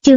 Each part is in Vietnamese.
Chương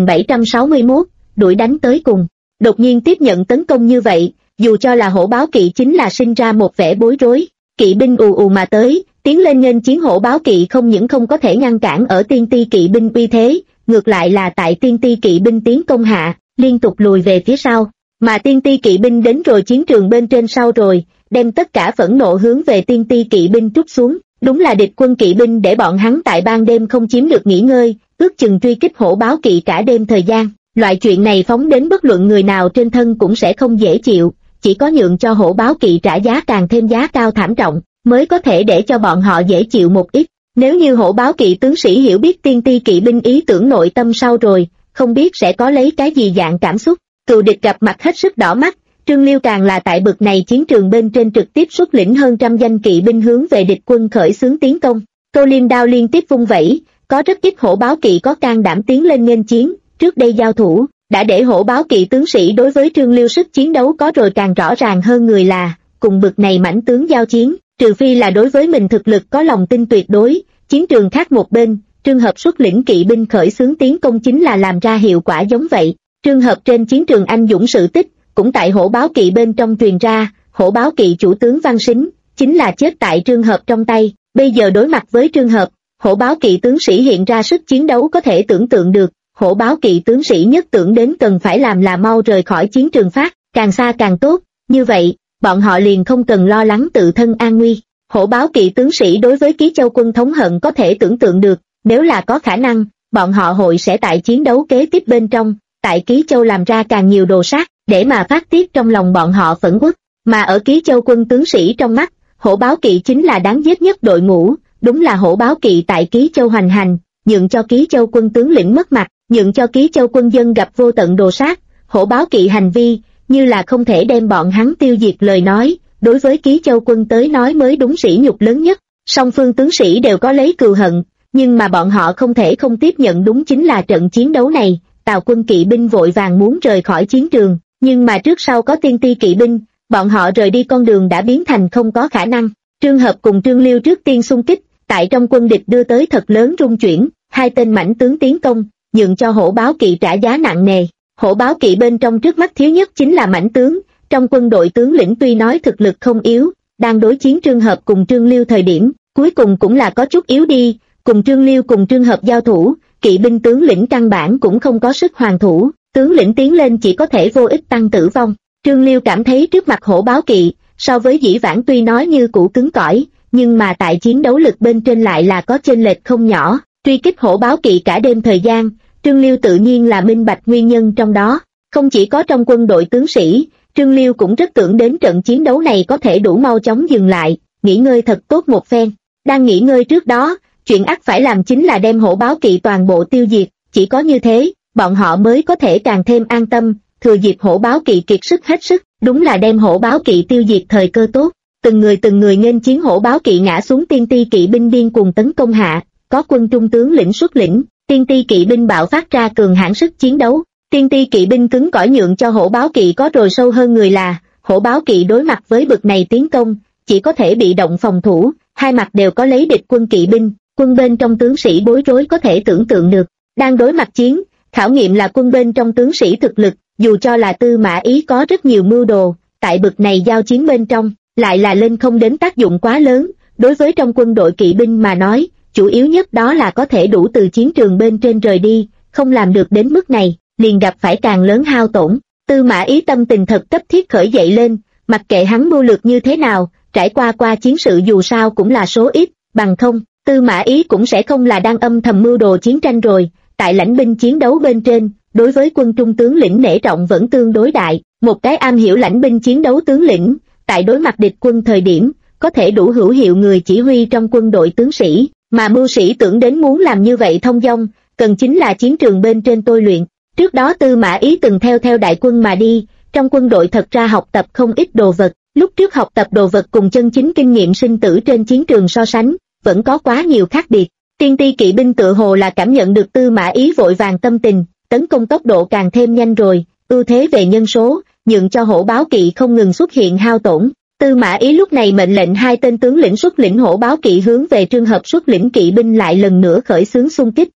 2761, đuổi đánh tới cùng. Đột nhiên tiếp nhận tấn công như vậy, dù cho là hổ báo kỵ chính là sinh ra một vẻ bối rối. Kỵ binh ù ù mà tới, tiến lên nghênh chiến hổ báo kỵ không những không có thể ngăn cản ở tiên ti kỵ binh uy thế, ngược lại là tại tiên ti kỵ binh tiến công hạ, liên tục lùi về phía sau. Mà tiên ti kỵ binh đến rồi chiến trường bên trên sau rồi, đem tất cả phẫn nộ hướng về tiên ti kỵ binh trút xuống. Đúng là địch quân kỵ binh để bọn hắn tại ban đêm không chiếm được nghỉ ngơi, ước chừng truy kích hổ báo kỵ cả đêm thời gian. Loại chuyện này phóng đến bất luận người nào trên thân cũng sẽ không dễ chịu, chỉ có nhượng cho hổ báo kỵ trả giá càng thêm giá cao thảm trọng, mới có thể để cho bọn họ dễ chịu một ít. Nếu như hổ báo kỵ tướng sĩ hiểu biết tiên ti kỵ binh ý tưởng nội tâm sau rồi, không biết sẽ có lấy cái gì dạng cảm xúc. Cựu địch gặp mặt hết sức đỏ mắt, Trương Liêu càng là tại bực này chiến trường bên trên trực tiếp xuất lĩnh hơn trăm danh kỵ binh hướng về địch quân khởi xướng tiến công. Tô Liêm đao liên tiếp vung vẩy, có rất ít hổ báo kỵ có can đảm tiến lên nghênh chiến. Trước đây giao thủ đã để hổ báo kỵ tướng sĩ đối với Trương Liêu sức chiến đấu có rồi càng rõ ràng hơn người là, cùng bực này mãnh tướng giao chiến, trừ phi là đối với mình thực lực có lòng tin tuyệt đối. Chiến trường khác một bên, Trương Hợp xuất lĩnh kỵ binh khởi xướng tiến công chính là làm ra hiệu quả giống vậy. Trương Hợp trên chiến trường anh dũng sự tích, cũng tại hổ báo kỵ bên trong truyền ra, hổ báo kỵ chủ tướng Văn Sính, chính là chết tại Trương Hợp trong tay. Bây giờ đối mặt với Trương Hợp, hổ báo kỵ tướng sĩ hiện ra sức chiến đấu có thể tưởng tượng được, hổ báo kỵ tướng sĩ nhất tưởng đến cần phải làm là mau rời khỏi chiến trường phát, càng xa càng tốt, như vậy, bọn họ liền không cần lo lắng tự thân an nguy. Hổ báo kỵ tướng sĩ đối với Ký Châu quân thống hận có thể tưởng tượng được, nếu là có khả năng, bọn họ hội sẽ tại chiến đấu kế tiếp bên trong, tại Ký Châu làm ra càng nhiều đồ sát, để mà phát tiết trong lòng bọn họ phẫn uất. Mà ở Ký Châu quân tướng sĩ trong mắt, hổ báo kỵ chính là đáng giết nhất đội ngũ, đúng là hổ báo kỵ tại Ký Châu hoành hành, nhượng cho Ký Châu quân tướng lĩnh mất mặt, nhượng cho Ký Châu quân dân gặp vô tận đồ sát. Hổ báo kỵ hành vi, như là không thể đem bọn hắn tiêu diệt lời nói, đối với Ký Châu quân tới nói mới đúng sỉ nhục lớn nhất. Song phương tướng sĩ đều có lấy cừu hận, nhưng mà bọn họ không thể không tiếp nhận đúng chính là trận chiến đấu này. Tào quân kỵ binh vội vàng muốn rời khỏi chiến trường, nhưng mà trước sau có tiên ti kỵ binh, bọn họ rời đi con đường đã biến thành không có khả năng. Trương Hợp cùng Trương Liêu trước tiên xung kích, tại trong quân địch đưa tới thật lớn rung chuyển, hai tên mãnh tướng tiến công, nhượng cho hổ báo kỵ trả giá nặng nề. Hổ báo kỵ bên trong trước mắt thiếu nhất chính là mãnh tướng, trong quân đội tướng lĩnh tuy nói thực lực không yếu, đang đối chiến Trương Hợp cùng Trương Liêu thời điểm, cuối cùng cũng là có chút yếu đi, cùng Trương Liêu cùng Trương Hợp giao thủ, kỵ binh tướng lĩnh căn bản cũng không có sức hoàn thủ, tướng lĩnh tiến lên chỉ có thể vô ích tăng tử vong. Trương Liêu cảm thấy trước mặt hổ báo kỵ, so với dĩ vãng tuy nói như cũ cứng cỏi, nhưng mà tại chiến đấu lực bên trên lại là có chênh lệch không nhỏ. Truy kích hổ báo kỵ cả đêm thời gian, Trương Liêu tự nhiên là minh bạch nguyên nhân trong đó. Không chỉ có trong quân đội tướng sĩ, Trương Liêu cũng rất tưởng đến trận chiến đấu này có thể đủ mau chóng dừng lại, nghỉ ngơi thật tốt một phen. Đang nghỉ ngơi trước đó, chuyện ắt phải làm chính là đem hổ báo kỵ toàn bộ tiêu diệt, chỉ có như thế, bọn họ mới có thể càng thêm an tâm, thừa dịp hổ báo kỵ kiệt sức hết sức, đúng là đem hổ báo kỵ tiêu diệt thời cơ tốt. Từng người nghênh chiến hổ báo kỵ ngã xuống tiên ti kỵ binh điên cuồng tấn công hạ, có quân trung tướng lĩnh xuất lĩnh, tiên ti kỵ binh bạo phát ra cường hãn sức chiến đấu. Tiên ti kỵ binh cứng cỏi nhượng cho hổ báo kỵ có rồi sâu hơn người là, hổ báo kỵ đối mặt với bực này tiến công, chỉ có thể bị động phòng thủ, hai mặt đều có lấy địch quân kỵ binh, quân bên trong tướng sĩ bối rối có thể tưởng tượng được. Đang đối mặt chiến, khảo nghiệm là quân bên trong tướng sĩ thực lực, dù cho là Tư Mã Ý có rất nhiều mưu đồ, tại bực này giao chiến bên trong, lại là lên không đến tác dụng quá lớn. Đối với trong quân đội kỵ binh mà nói, chủ yếu nhất đó là có thể đủ từ chiến trường bên trên rời đi, không làm được đến mức này, liền gặp phải càng lớn hao tổn. Tư Mã Ý tâm tình thật cấp thiết khởi dậy lên, mặc kệ hắn mưu lược như thế nào, trải qua chiến sự dù sao cũng là số ít, bằng không, Tư Mã Ý cũng sẽ không là đang âm thầm mưu đồ chiến tranh rồi. Tại lãnh binh chiến đấu bên trên, đối với quân trung tướng lĩnh nể trọng vẫn tương đối đại, một cái am hiểu lãnh binh chiến đấu tướng lĩnh, tại đối mặt địch quân thời điểm, có thể đủ hữu hiệu người chỉ huy trong quân đội tướng sĩ, mà mưu sĩ tưởng đến muốn làm như vậy thông dong, cần chính là chiến trường bên trên tôi luyện. Trước đó Tư Mã Ý từng theo đại quân mà đi, trong quân đội thật ra học tập không ít đồ vật, lúc trước học tập đồ vật cùng chân chính kinh nghiệm sinh tử trên chiến trường so sánh, vẫn có quá nhiều khác biệt. Tiên ti kỵ binh tự hồ là cảm nhận được Tư Mã Ý vội vàng tâm tình, tấn công tốc độ càng thêm nhanh rồi, ưu thế về nhân số, nhượng cho hổ báo kỵ không ngừng xuất hiện hao tổn. Tư Mã Ý lúc này mệnh lệnh hai tên tướng lĩnh xuất lĩnh hổ báo kỵ hướng về Trương Hợp xuất lĩnh kỵ binh lại lần nữa khởi xướng xung kích,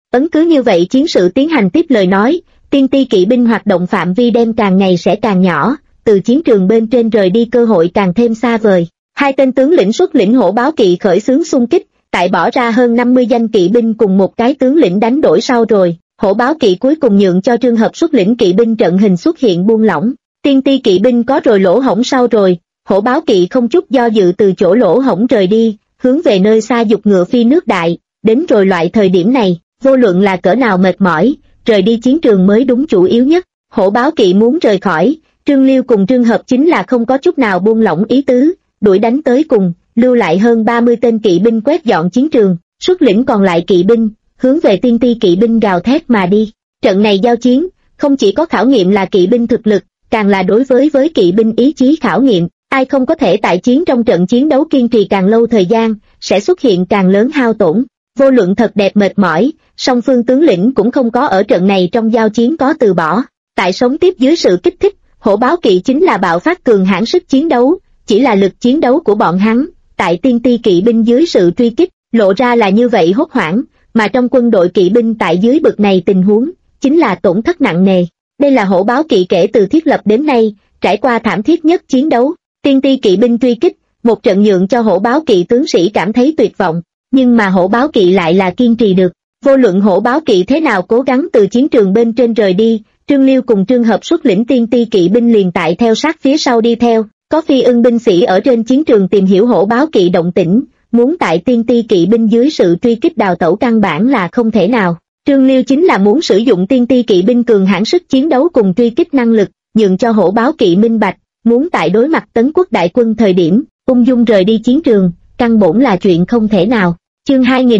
Ấn cứ như vậy chiến sự tiến hành tiếp lời nói, tiên ti kỵ binh hoạt động phạm vi đem càng ngày sẽ càng nhỏ, từ chiến trường bên trên rời đi cơ hội càng thêm xa vời. Hai tên tướng lĩnh xuất lĩnh hổ báo kỵ khởi xướng xung kích, tại bỏ ra hơn 50 danh kỵ binh cùng một cái tướng lĩnh đánh đổi sau rồi, hổ báo kỵ cuối cùng nhượng cho Trương Hợp xuất lĩnh kỵ binh trận hình xuất hiện buông lỏng. Tiên ti kỵ binh có rồi lỗ hổng sau rồi, hổ báo kỵ không chút do dự từ chỗ lỗ hổng rời đi, hướng về nơi xa dục ngựa phi nước đại. Đến rồi loại thời điểm này, vô luận là cỡ nào mệt mỏi, rời đi chiến trường mới đúng chủ yếu nhất. Hổ báo kỵ muốn rời khỏi, Trương Liêu cùng Trương Hợp chính là không có chút nào buông lỏng ý tứ, đuổi đánh tới cùng, lưu lại hơn 30 tên kỵ binh quét dọn chiến trường, xuất lĩnh còn lại kỵ binh, hướng về tiên ti kỵ binh gào thét mà đi. Trận này giao chiến, không chỉ có khảo nghiệm là kỵ binh thực lực, càng là đối với kỵ binh ý chí khảo nghiệm. Ai không có thể tại chiến trong trận chiến đấu kiên trì càng lâu thời gian, sẽ xuất hiện càng lớn hao tổn. Vô luận thật đẹp mệt mỏi, song phương tướng lĩnh cũng không có ở trận này trong giao chiến có từ bỏ. Tại sống tiếp dưới sự kích thích, hổ báo kỵ chính là bạo phát cường hãn sức chiến đấu, chỉ là lực chiến đấu của bọn hắn, tại tiên ti kỵ binh dưới sự truy kích, lộ ra là như vậy hốt hoảng, mà trong quân đội kỵ binh tại dưới bực này tình huống, chính là tổn thất nặng nề. Đây là hổ báo kỵ kể từ thiết lập đến nay, trải qua thảm thiết nhất chiến đấu. Tiên ti kỵ binh truy kích, một trận nhượng cho hổ báo kỵ tướng sĩ cảm thấy tuyệt vọng, nhưng mà hổ báo kỵ lại là kiên trì được. Vô luận hổ báo kỵ thế nào cố gắng từ chiến trường bên trên rời đi, Trương Liêu cùng Trương Hợp xuất lĩnh tiên ti kỵ binh liền tại theo sát phía sau đi theo. Có phi ưng binh sĩ ở trên chiến trường tìm hiểu hổ báo kỵ động tĩnh, muốn tại tiên ti kỵ binh dưới sự truy kích đào tẩu căn bản là không thể nào. Trương Liêu chính là muốn sử dụng tiên ti kỵ binh cường hãn sức chiến đấu cùng truy kích năng lực, nhượng cho hổ báo kỵ minh bạch, muốn tại đối mặt Tấn Quốc đại quân thời điểm, ung dung rời đi chiến trường, căn bổn là chuyện không thể nào. Chương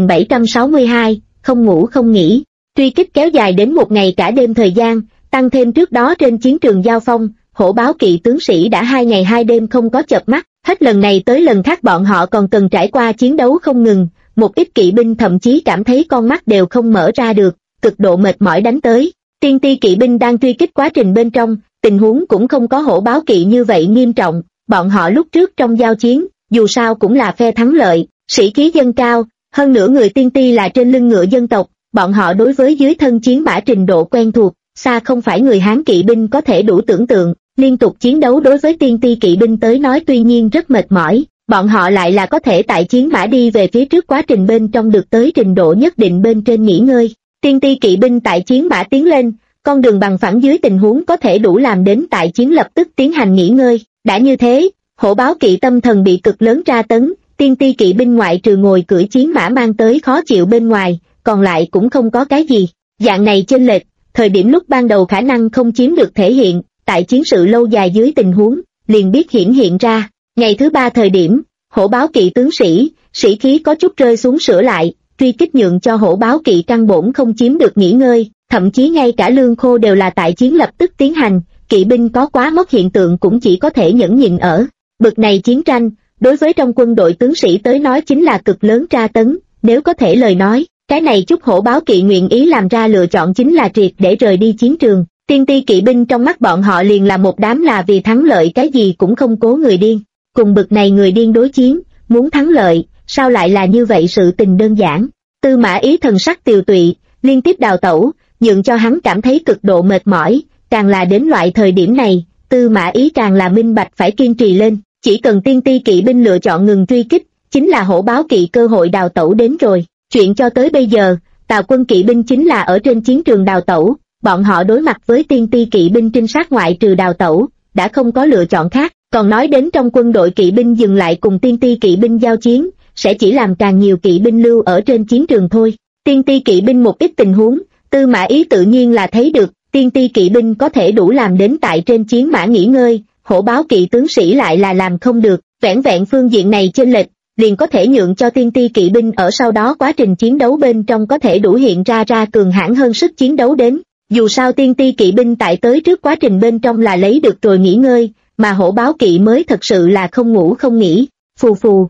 2762, không ngủ không nghỉ, truy kích kéo dài đến một ngày cả đêm thời gian, tăng thêm trước đó trên chiến trường giao phong, hổ báo kỵ tướng sĩ đã 2 ngày 2 đêm không có chợp mắt, hết lần này tới lần khác bọn họ còn cần trải qua chiến đấu không ngừng, một ít kỵ binh thậm chí cảm thấy con mắt đều không mở ra được, cực độ mệt mỏi đánh tới. Tiên ti kỵ binh đang truy kích quá trình bên trong, tình huống cũng không có hổ báo kỵ như vậy nghiêm trọng, bọn họ lúc trước trong giao chiến, dù sao cũng là phe thắng lợi, sĩ khí dâng cao, hơn nữa người tiên ti là trên lưng ngựa dân tộc, bọn họ đối với dưới thân chiến mã trình độ quen thuộc, xa không phải người Hán kỵ binh có thể đủ tưởng tượng, liên tục chiến đấu đối với tiên ti kỵ binh tới nói tuy nhiên rất mệt mỏi, bọn họ lại là có thể tại chiến mã đi về phía trước quá trình bên trong được tới trình độ nhất định bên trên nghỉ ngơi. Tiên ti kỵ binh tại chiến mã tiến lên, con đường bằng phẳng dưới tình huống có thể đủ làm đến tại chiến lập tức tiến hành nghỉ ngơi, đã như thế, hổ báo kỵ tâm thần bị cực lớn tra tấn, tiên ti kỵ binh ngoại trừ ngồi cưỡi chiến mã mang tới khó chịu bên ngoài, còn lại cũng không có cái gì. Dạng này chênh lệch, thời điểm lúc ban đầu khả năng không chiếm được thể hiện, tại chiến sự lâu dài dưới tình huống, liền biết hiển hiện ra. Ngày thứ 3 thời điểm, hổ báo kỵ tướng sĩ khí có chút rơi xuống sửa lại, truy kích nhượng cho hổ báo kỵ căn bổn không chiếm được nghỉ ngơi, thậm chí ngay cả lương khô đều là tại chiến lập tức tiến hành, kỵ binh có quá mất hiện tượng cũng chỉ có thể nhẫn nhịn ở. Bực này chiến tranh, đối với trong quân đội tướng sĩ tới nói chính là cực lớn tra tấn, nếu có thể lời nói, cái này chút hổ báo kỵ nguyện ý làm ra lựa chọn chính là triệt để rời đi chiến trường. Tiên ti kỵ binh trong mắt bọn họ liền là một đám là vì thắng lợi cái gì cũng không cố người điên, cùng bực này người điên đối chiến, muốn thắng lợi, sao lại là như vậy sự tình đơn giản. Tư Mã Ý thần sắc tiều tụy, liên tiếp đào tẩu, nhượng cho hắn cảm thấy cực độ mệt mỏi, càng là đến loại thời điểm này, Tư Mã Ý càng là minh bạch phải kiên trì lên, chỉ cần tiên ti kỵ binh lựa chọn ngừng truy kích, chính là hổ báo kỵ cơ hội đào tẩu đến rồi. Chuyện cho tới bây giờ, Tào quân kỵ binh chính là ở trên chiến trường đào tẩu, bọn họ đối mặt với tiên ti kỵ binh trinh sát ngoại trừ đào tẩu, đã không có lựa chọn khác, còn nói đến trong quân đội kỵ binh dừng lại cùng tiên ti kỵ binh giao chiến, sẽ chỉ làm càng nhiều kỵ binh lưu ở trên chiến trường thôi. Tiên ti kỵ binh một ít tình huống, Tư Mã Ý tự nhiên là thấy được, tiên ti kỵ binh có thể đủ làm đến tại trên chiến mã nghỉ ngơi, hổ báo kỵ tướng sĩ lại là làm không được, vẻn vẹn phương diện này chênh lệch, liền có thể nhượng cho tiên ti kỵ binh ở sau đó quá trình chiến đấu bên trong có thể đủ hiện ra cường hãn hơn sức chiến đấu đến. Dù sao tiên ti kỵ binh tại tới trước quá trình bên trong là lấy được rồi nghỉ ngơi, mà hổ báo kỵ mới thật sự là không ngủ không nghỉ, phù phù.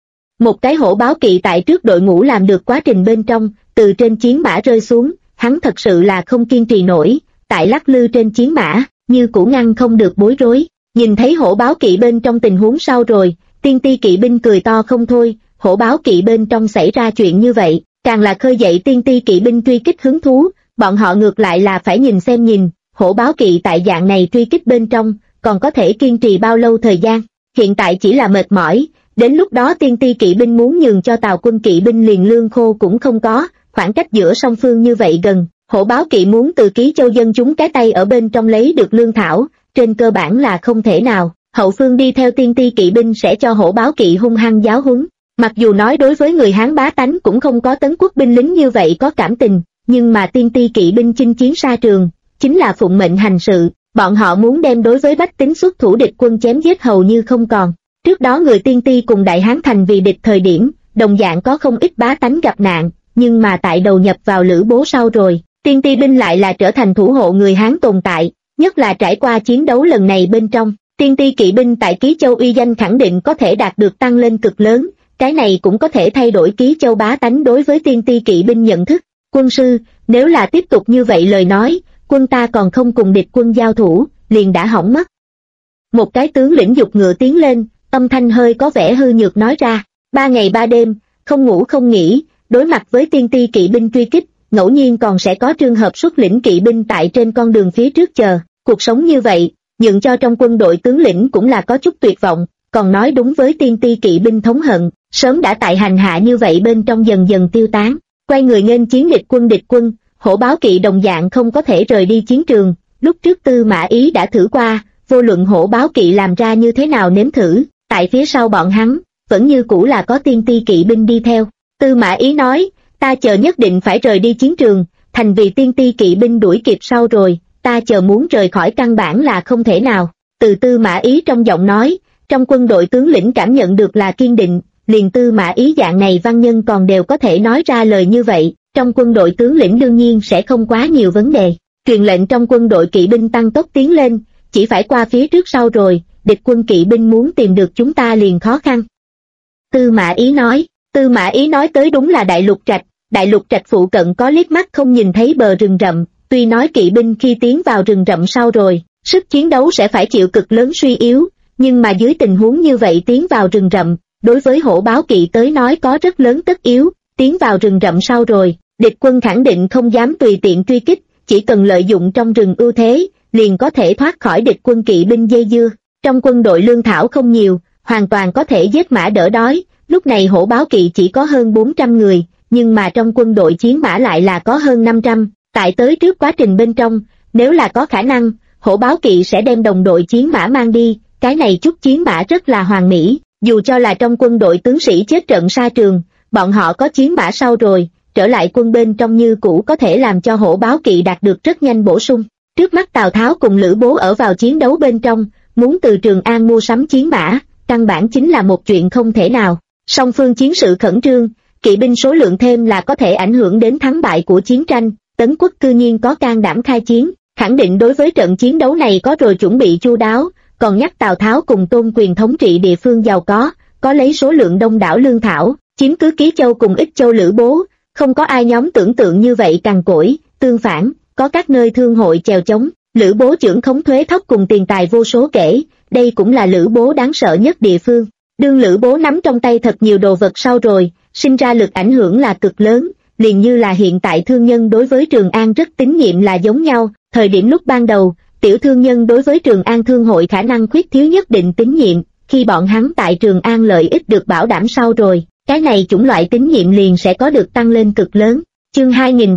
Một cái hổ báo kỵ tại trước đội ngũ làm được quá trình bên trong, từ trên chiến mã rơi xuống, hắn thật sự là không kiên trì nổi, tại lắc lư trên chiến mã, như cũ ngăn không được bối rối. Nhìn thấy hổ báo kỵ bên trong tình huống sau rồi, tiên ti kỵ binh cười to không thôi, hổ báo kỵ bên trong xảy ra chuyện như vậy, càng là khơi dậy tiên ti kỵ binh truy kích hứng thú, bọn họ ngược lại là phải nhìn hổ báo kỵ tại dạng này truy kích bên trong, còn có thể kiên trì bao lâu thời gian, hiện tại chỉ là mệt mỏi, đến lúc đó tiên ti kỵ binh muốn nhường cho Tào quân kỵ binh liền lương khô cũng không có, khoảng cách giữa song phương như vậy gần, hổ báo kỵ muốn từ Ký Châu dân chúng cái tay ở bên trong lấy được lương thảo, trên cơ bản là không thể nào, hậu phương đi theo tiên ti kỵ binh sẽ cho hổ báo kỵ hung hăng giáo huấn. Mặc dù nói đối với người Hán bá tánh cũng không có Tấn Quốc binh lính như vậy có cảm tình, nhưng mà tiên ti kỵ binh chinh chiến xa trường, chính là phụng mệnh hành sự, bọn họ muốn đem đối với bách tính xuất thủ địch quân chém giết hầu như không còn. Trước đó người tiên ti cùng Đại Hán thành vì địch thời điểm, đồng dạng có không ít bá tánh gặp nạn, nhưng mà tại đầu nhập vào Lữ Bố sau rồi, tiên ti binh lại là trở thành thủ hộ người Hán tồn tại, nhất là trải qua chiến đấu lần này bên trong, tiên ti kỵ binh tại Ký Châu uy danh khẳng định có thể đạt được tăng lên cực lớn. Cái này cũng có thể thay đổi Ký Châu bá tánh đối với tiên ti kỵ binh nhận thức. Quân sư, nếu là tiếp tục như vậy lời nói, quân ta còn không cùng địch quân giao thủ, liền đã hỏng mất. Một cái tướng lĩnh giục ngựa tiến lên, âm thanh hơi có vẻ hư nhược nói ra, 3 ngày 3 đêm, không ngủ không nghỉ, đối mặt với tiên ti kỵ binh truy kích, ngẫu nhiên còn sẽ có trường hợp xuất lĩnh kỵ binh tại trên con đường phía trước chờ, cuộc sống như vậy, nhượng cho trong quân đội tướng lĩnh cũng là có chút tuyệt vọng, còn nói đúng với tiên ti kỵ binh thống hận. Sớm đã tại hành hạ như vậy bên trong dần dần tiêu tán, quay người nghênh chiến địch quân, hổ báo kỵ đồng dạng không có thể rời đi chiến trường, lúc trước Tư Mã Ý đã thử qua, vô luận hổ báo kỵ làm ra như thế nào nếm thử, tại phía sau bọn hắn, vẫn như cũ là có tiên ti kỵ binh đi theo. Tư Mã Ý nói, ta chờ nhất định phải rời đi chiến trường, thành vì tiên ti kỵ binh đuổi kịp sau rồi, ta chờ muốn rời khỏi căn bản là không thể nào. Từ Tư Mã Ý trong giọng nói, trong quân đội tướng lĩnh cảm nhận được là kiên định. Liền Tư Mã Ý dạng này văn nhân còn đều có thể nói ra lời như vậy, trong quân đội tướng lĩnh đương nhiên sẽ không quá nhiều vấn đề. Truyền lệnh trong quân đội kỵ binh tăng tốc tiến lên, chỉ phải qua phía trước sau rồi, địch quân kỵ binh muốn tìm được chúng ta liền khó khăn. Tư Mã Ý nói tới đúng là Đại Lục Trạch phụ cận có liếc mắt không nhìn thấy bờ rừng rậm, tuy nói kỵ binh khi tiến vào rừng rậm sau rồi, sức chiến đấu sẽ phải chịu cực lớn suy yếu, nhưng mà dưới tình huống như vậy tiến vào rừng rậm, đối với hổ báo kỵ tới nói có rất lớn tất yếu, tiến vào rừng rậm sau rồi, địch quân khẳng định không dám tùy tiện truy kích, chỉ cần lợi dụng trong rừng ưu thế, liền có thể thoát khỏi địch quân kỵ binh dây dưa. Trong quân đội lương thảo không nhiều, hoàn toàn có thể giết mã đỡ đói, lúc này hổ báo kỵ chỉ có hơn 400 người, nhưng mà trong quân đội chiến mã lại là có hơn 500, tại tới trước quá trình bên trong, nếu là có khả năng, hổ báo kỵ sẽ đem đồng đội chiến mã mang đi, cái này chút chiến mã rất là hoàn mỹ. Dù cho là trong quân đội tướng sĩ chết trận xa trường, bọn họ có chiến mã sau rồi, trở lại quân bên trong như cũ có thể làm cho hổ báo kỵ đạt được rất nhanh bổ sung. Trước mắt Tào Tháo cùng Lữ Bố ở vào chiến đấu bên trong, muốn từ Trường An mua sắm chiến mã, căn bản chính là một chuyện không thể nào. Song phương chiến sự khẩn trương, kỵ binh số lượng thêm là có thể ảnh hưởng đến thắng bại của chiến tranh, Tấn Quốc cư nhiên có can đảm khai chiến, khẳng định đối với trận chiến đấu này có rồi chuẩn bị chu đáo. Còn nhắc Tào Tháo cùng Tôn Quyền thống trị địa phương giàu có lấy số lượng đông đảo lương thảo, chiếm cứ Ký Châu cùng Ích Châu Lữ Bố, không có ai nhóm tưởng tượng như vậy cằn cỗi, tương phản, có các nơi thương hội chèo chống, Lữ Bố trưởng khống thuế thóc cùng tiền tài vô số kể, đây cũng là Lữ Bố đáng sợ nhất địa phương. Đương Lữ Bố nắm trong tay thật nhiều đồ vật sau rồi, sinh ra lực ảnh hưởng là cực lớn, liền như là hiện tại thương nhân đối với Trường An rất tín nhiệm là giống nhau, thời điểm lúc ban đầu, tiểu thương nhân đối với Trường An thương hội khả năng khuyết thiếu nhất định tín nhiệm, khi bọn hắn tại Trường An lợi ích được bảo đảm sau rồi, cái này chủng loại tín nhiệm liền sẽ có được tăng lên cực lớn. Chương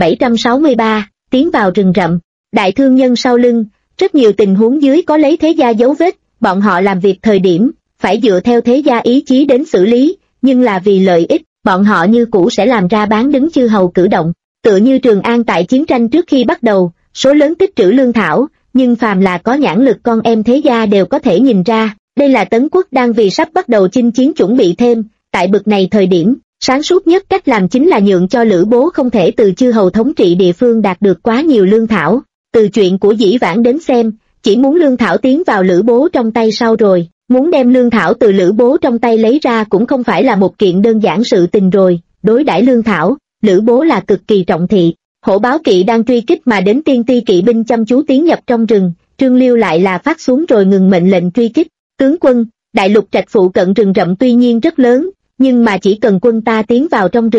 2763, tiến vào rừng rậm, đại thương nhân sau lưng, rất nhiều tình huống dưới có lấy thế gia dấu vết, bọn họ làm việc thời điểm, phải dựa theo thế gia ý chí đến xử lý, nhưng là vì lợi ích, bọn họ như cũ sẽ làm ra bán đứng chư hầu cử động, tựa như Trường An tại chiến tranh trước khi bắt đầu, số lớn tích trữ lương thảo, nhưng phàm là có nhãn lực con em thế gia đều có thể nhìn ra, đây là Tấn Quốc đang vì sắp bắt đầu chinh chiến chuẩn bị thêm, tại bực này thời điểm, sáng suốt nhất cách làm chính là nhượng cho Lữ Bố không thể từ chư hầu thống trị địa phương đạt được quá nhiều lương thảo, từ chuyện của Dĩ Vãng đến xem, chỉ muốn lương thảo tiến vào Lữ Bố trong tay sau rồi, muốn đem lương thảo từ Lữ Bố trong tay lấy ra cũng không phải là một kiện đơn giản sự tình rồi, đối đãi lương thảo, Lữ Bố là cực kỳ trọng thị. Hổ báo kỵ đang truy kích mà đến tiên ti kỵ binh chăm chú tiến nhập trong rừng, Trương Liêu lại là phát xuống rồi ngừng mệnh lệnh truy kích. Tướng quân, Đại Lục Trạch phụ cận rừng rậm tuy nhiên rất lớn, nhưng mà chỉ cần quân ta tiến vào trong rừng,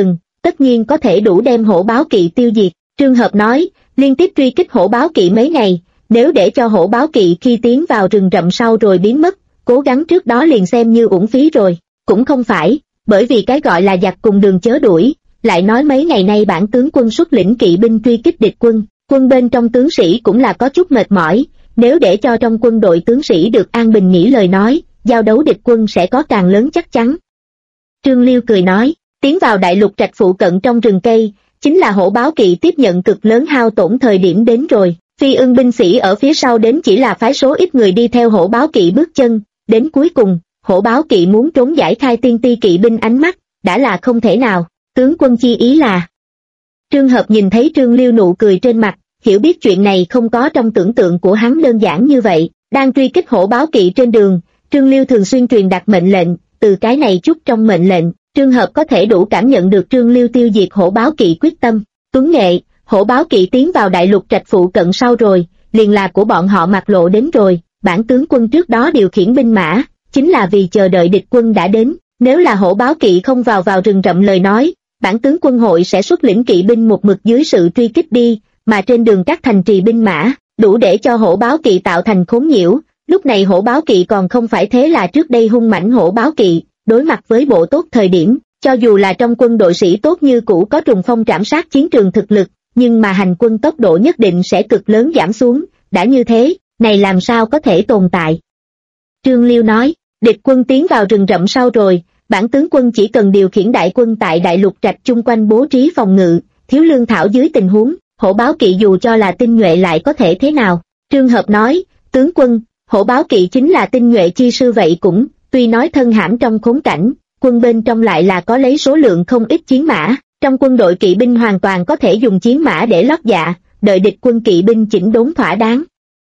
tất nhiên có thể đủ đem hổ báo kỵ tiêu diệt. Trương Hợp nói, liên tiếp truy kích hổ báo kỵ mấy ngày, nếu để cho hổ báo kỵ khi tiến vào rừng rậm sau rồi biến mất, cố gắng trước đó liền xem như uổng phí rồi. Cũng không phải, bởi vì cái gọi là giặc cùng đường chớ đuổi, lại nói mấy ngày nay bản tướng quân xuất lĩnh kỵ binh truy kích địch quân, quân bên trong tướng sĩ cũng là có chút mệt mỏi, nếu để cho trong quân đội tướng sĩ được an bình nghỉ lời nói, giao đấu địch quân sẽ có càng lớn chắc chắn. Trương Liêu cười nói, tiến vào đại lục trạch phụ cận trong rừng cây, chính là hổ báo kỵ tiếp nhận cực lớn hao tổn thời điểm đến rồi. Phi ưng binh sĩ ở phía sau đến chỉ là phái số ít người đi theo hổ báo kỵ bước chân, đến cuối cùng, hổ báo kỵ muốn trốn giải khai tiên ti kỵ binh ánh mắt, đã là không thể nào. Tướng quân chi ý là. Trương Hợp nhìn thấy Trương Liêu nụ cười trên mặt, hiểu biết chuyện này không có trong tưởng tượng của hắn đơn giản như vậy. Đang truy kích hổ báo kỵ trên đường, Trương Liêu thường xuyên truyền đạt mệnh lệnh, từ cái này chút trong mệnh lệnh, Trương Hợp có thể đủ cảm nhận được Trương Liêu tiêu diệt hổ báo kỵ quyết tâm. Tuấn Nghệ, hổ báo kỵ tiến vào đại lục trạch phụ cận sau rồi, liền là của bọn họ mặc lộ đến rồi, bản tướng quân trước đó điều khiển binh mã, chính là vì chờ đợi địch quân đã đến, nếu là hổ báo kỵ không vào rừng rậm lời nói, bản tướng quân hội sẽ xuất lĩnh kỵ binh một mực dưới sự truy kích đi, mà trên đường các thành trì binh mã, đủ để cho hổ báo kỵ tạo thành khốn nhiễu. Lúc này hổ báo kỵ còn không phải thế là trước đây hung mãnh hổ báo kỵ, đối mặt với bộ tốt thời điểm, cho dù là trong quân đội sĩ tốt như cũ có trùng phong trảm sát chiến trường thực lực, nhưng mà hành quân tốc độ nhất định sẽ cực lớn giảm xuống, đã như thế, này làm sao có thể tồn tại. Trương Liêu nói, địch quân tiến vào rừng rậm sau rồi, bản tướng quân chỉ cần điều khiển đại quân tại đại lục trạch chung quanh bố trí phòng ngự, thiếu lương thảo dưới tình huống, hổ báo kỵ dù cho là tinh nhuệ lại có thể thế nào. Trương Hợp nói, tướng quân, hổ báo kỵ chính là tinh nhuệ chi sư vậy cũng, tuy nói thân hãm trong khốn cảnh, quân bên trong lại là có lấy số lượng không ít chiến mã, trong quân đội kỵ binh hoàn toàn có thể dùng chiến mã để lót dạ, đợi địch quân kỵ binh chỉnh đốn thỏa đáng.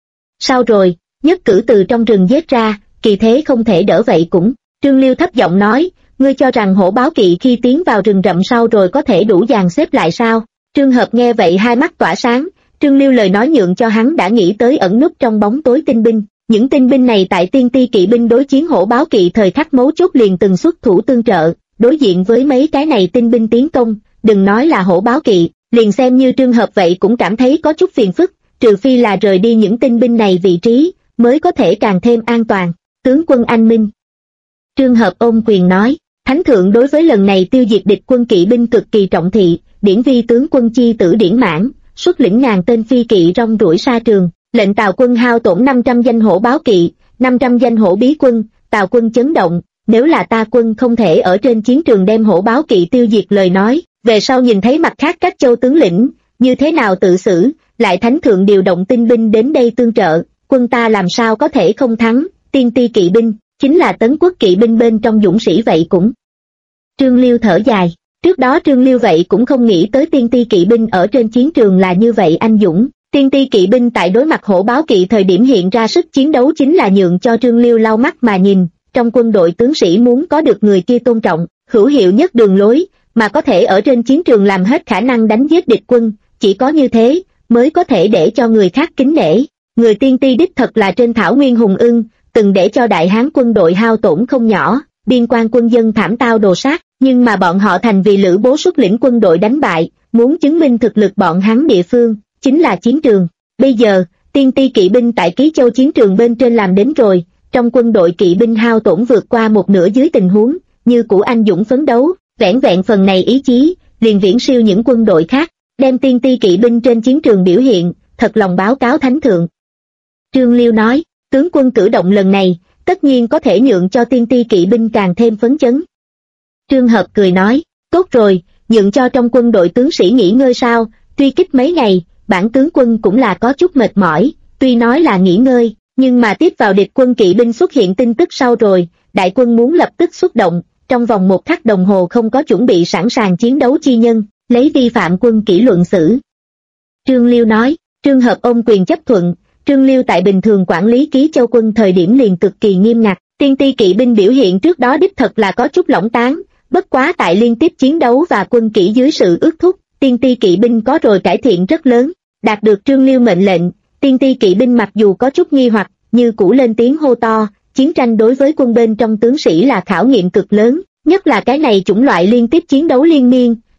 Sau rồi, nhất cử từ trong rừng giết ra, kỳ thế không thể đỡ vậy cũng. Trương Liêu thấp giọng nói, ngươi cho rằng hổ báo kỵ khi tiến vào rừng rậm sau rồi có thể đủ dàn xếp lại sao? Trương Hợp nghe vậy hai mắt tỏa sáng, Trương Liêu lời nói nhượng cho hắn đã nghĩ tới ẩn núp trong bóng tối tinh binh. Những tinh binh này tại tiên ti kỵ binh đối chiến hổ báo kỵ thời khắc mấu chốt liền từng xuất thủ tương trợ, đối diện với mấy cái này tinh binh tiến công, đừng nói là hổ báo kỵ, liền xem như Trương Hợp vậy cũng cảm thấy có chút phiền phức, trừ phi là rời đi những tinh binh này vị trí, mới có thể càng thêm an toàn. Tướng quân anh minh. Trương Hợp ôm quyền nói, Thánh thượng đối với lần này tiêu diệt địch quân kỵ binh cực kỳ trọng thị, điển vi tướng quân chi tử Điển Mãn, xuất lĩnh ngàn tên phi kỵ rong ruổi xa trường, lệnh Tào quân hao tổn 500 danh hổ báo kỵ, 500 danh hổ bí quân. Tào quân chấn động, nếu là ta quân không thể ở trên chiến trường đem hổ báo kỵ tiêu diệt lời nói, về sau nhìn thấy mặt khác các châu tướng lĩnh, như thế nào tự xử, lại Thánh thượng điều động tinh binh đến đây tương trợ, quân ta làm sao có thể không thắng. Tiên ti kỵ binh, chính là tấn quốc kỵ binh bên trong dũng sĩ vậy cũng. Trương Liêu thở dài, trước đó Trương Liêu vậy cũng không nghĩ tới tiên ti kỵ binh ở trên chiến trường là như vậy anh dũng. Tiên ti kỵ binh tại đối mặt hổ báo kỵ thời điểm hiện ra sức chiến đấu chính là nhượng cho Trương Liêu lau mắt mà nhìn, trong quân đội tướng sĩ muốn có được người kia tôn trọng, hữu hiệu nhất đường lối, mà có thể ở trên chiến trường làm hết khả năng đánh giết địch quân, chỉ có như thế, mới có thể để cho người khác kính nể. Người tiên ti đích thật là trên thảo nguyên hùng ưng, từng để cho Đại Hán quân đội hao tổn không nhỏ, biên quan quân dân thảm tao đồ sát, nhưng mà bọn họ thành vì Lữ Bố xuất lĩnh quân đội đánh bại, muốn chứng minh thực lực bọn hắn địa phương, chính là chiến trường. Bây giờ, tiên ti kỵ binh tại Ký Châu chiến trường bên trên làm đến rồi, trong quân đội kỵ binh hao tổn vượt qua một nửa dưới tình huống, như cũ anh dũng phấn đấu, vẻn vẹn phần này ý chí, liền viễn siêu những quân đội khác, đem tiên ti kỵ binh trên chiến trường biểu hiện, thật lòng báo cáo Thánh thượng. Trương Liêu nói, tướng quân cử động lần này, tất nhiên có thể nhượng cho tiên ti kỵ binh càng thêm phấn chấn. Trương Hợp cười nói, tốt rồi, nhượng cho trong quân đội tướng sĩ nghỉ ngơi sao, truy kích mấy ngày, bản tướng quân cũng là có chút mệt mỏi, tuy nói là nghỉ ngơi, nhưng mà tiếp vào địch quân kỵ binh xuất hiện tin tức sau rồi, đại quân muốn lập tức xuất động, trong vòng 1 khắc đồng hồ không có chuẩn bị sẵn sàng chiến đấu chi nhân, lấy vi phạm quân kỷ luận xử. Trương Liêu nói, Trương Hợp ôm quyền chấp thuận. Trương Liêu tại bình thường quản lý Ký Châu quân thời điểm liền cực kỳ nghiêm ngặt, tiên ti kỵ binh biểu hiện trước đó đích thật là có chút lỏng tán, bất quá tại liên tiếp chiến đấu và quân kỷ dưới sự ước thúc, tiên ti kỵ binh có rồi cải thiện rất lớn, đạt được Trương Liêu mệnh lệnh, tiên ti kỵ binh mặc dù có chút nghi hoặc, như cũ lên tiếng hô to, chiến tranh đối với quân bên trong tướng sĩ là khảo nghiệm cực lớn, nhất là cái này chủng loại liên tiếp chiến đấu liên miên,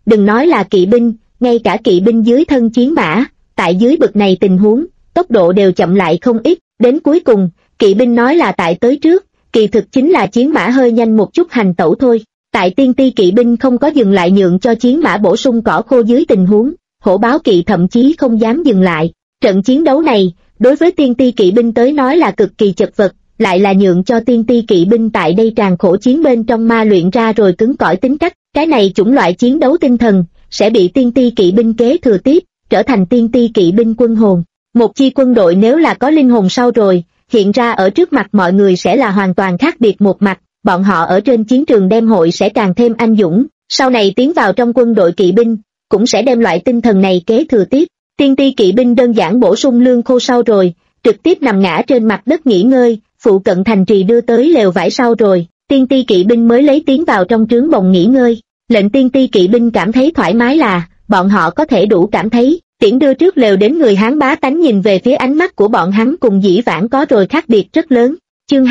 đừng nói là kỵ binh, ngay cả kỵ binh dưới thân chiến mã, tại dưới bực này tình huống, tốc độ đều chậm lại không ít, đến cuối cùng, kỵ binh nói là tại tới trước, kỳ thực chính là chiến mã hơi nhanh một chút hành tẩu thôi. Tại tiên ti kỵ binh không có dừng lại nhượng cho chiến mã bổ sung cỏ khô dưới tình huống, hổ báo kỵ thậm chí không dám dừng lại. Trận chiến đấu này, đối với tiên ti kỵ binh tới nói là cực kỳ chật vật, lại là nhượng cho tiên ti kỵ binh tại đây tràn khổ chiến bên trong ma luyện ra rồi cứng cỏi tính cách. Cái này chủng loại chiến đấu tinh thần, sẽ bị tiên ti kỵ binh kế thừa tiếp, trở thành tiên ti kỵ binh quân hồn. Một chi quân đội nếu là có linh hồn sau rồi, hiện ra ở trước mặt mọi người sẽ là hoàn toàn khác biệt một mặt, bọn họ ở trên chiến trường đem hội sẽ càng thêm anh dũng, sau này tiến vào trong quân đội kỵ binh, cũng sẽ đem loại tinh thần này kế thừa tiếp. Tiên ti kỵ binh đơn giản bổ sung lương khô sau rồi, trực tiếp nằm ngã trên mặt đất nghỉ ngơi, phụ cận thành trì đưa tới lều vải sau rồi, tiên ti kỵ binh mới lấy tiến vào trong trướng bồng nghỉ ngơi. Lệnh tiên ti kỵ binh cảm thấy thoải mái là, bọn họ có thể đủ cảm thấy, tiễn đưa trước lều đến người Hán bá tánh nhìn về phía ánh mắt của bọn hắn cùng dĩ vãng có rồi khác biệt rất lớn. Chương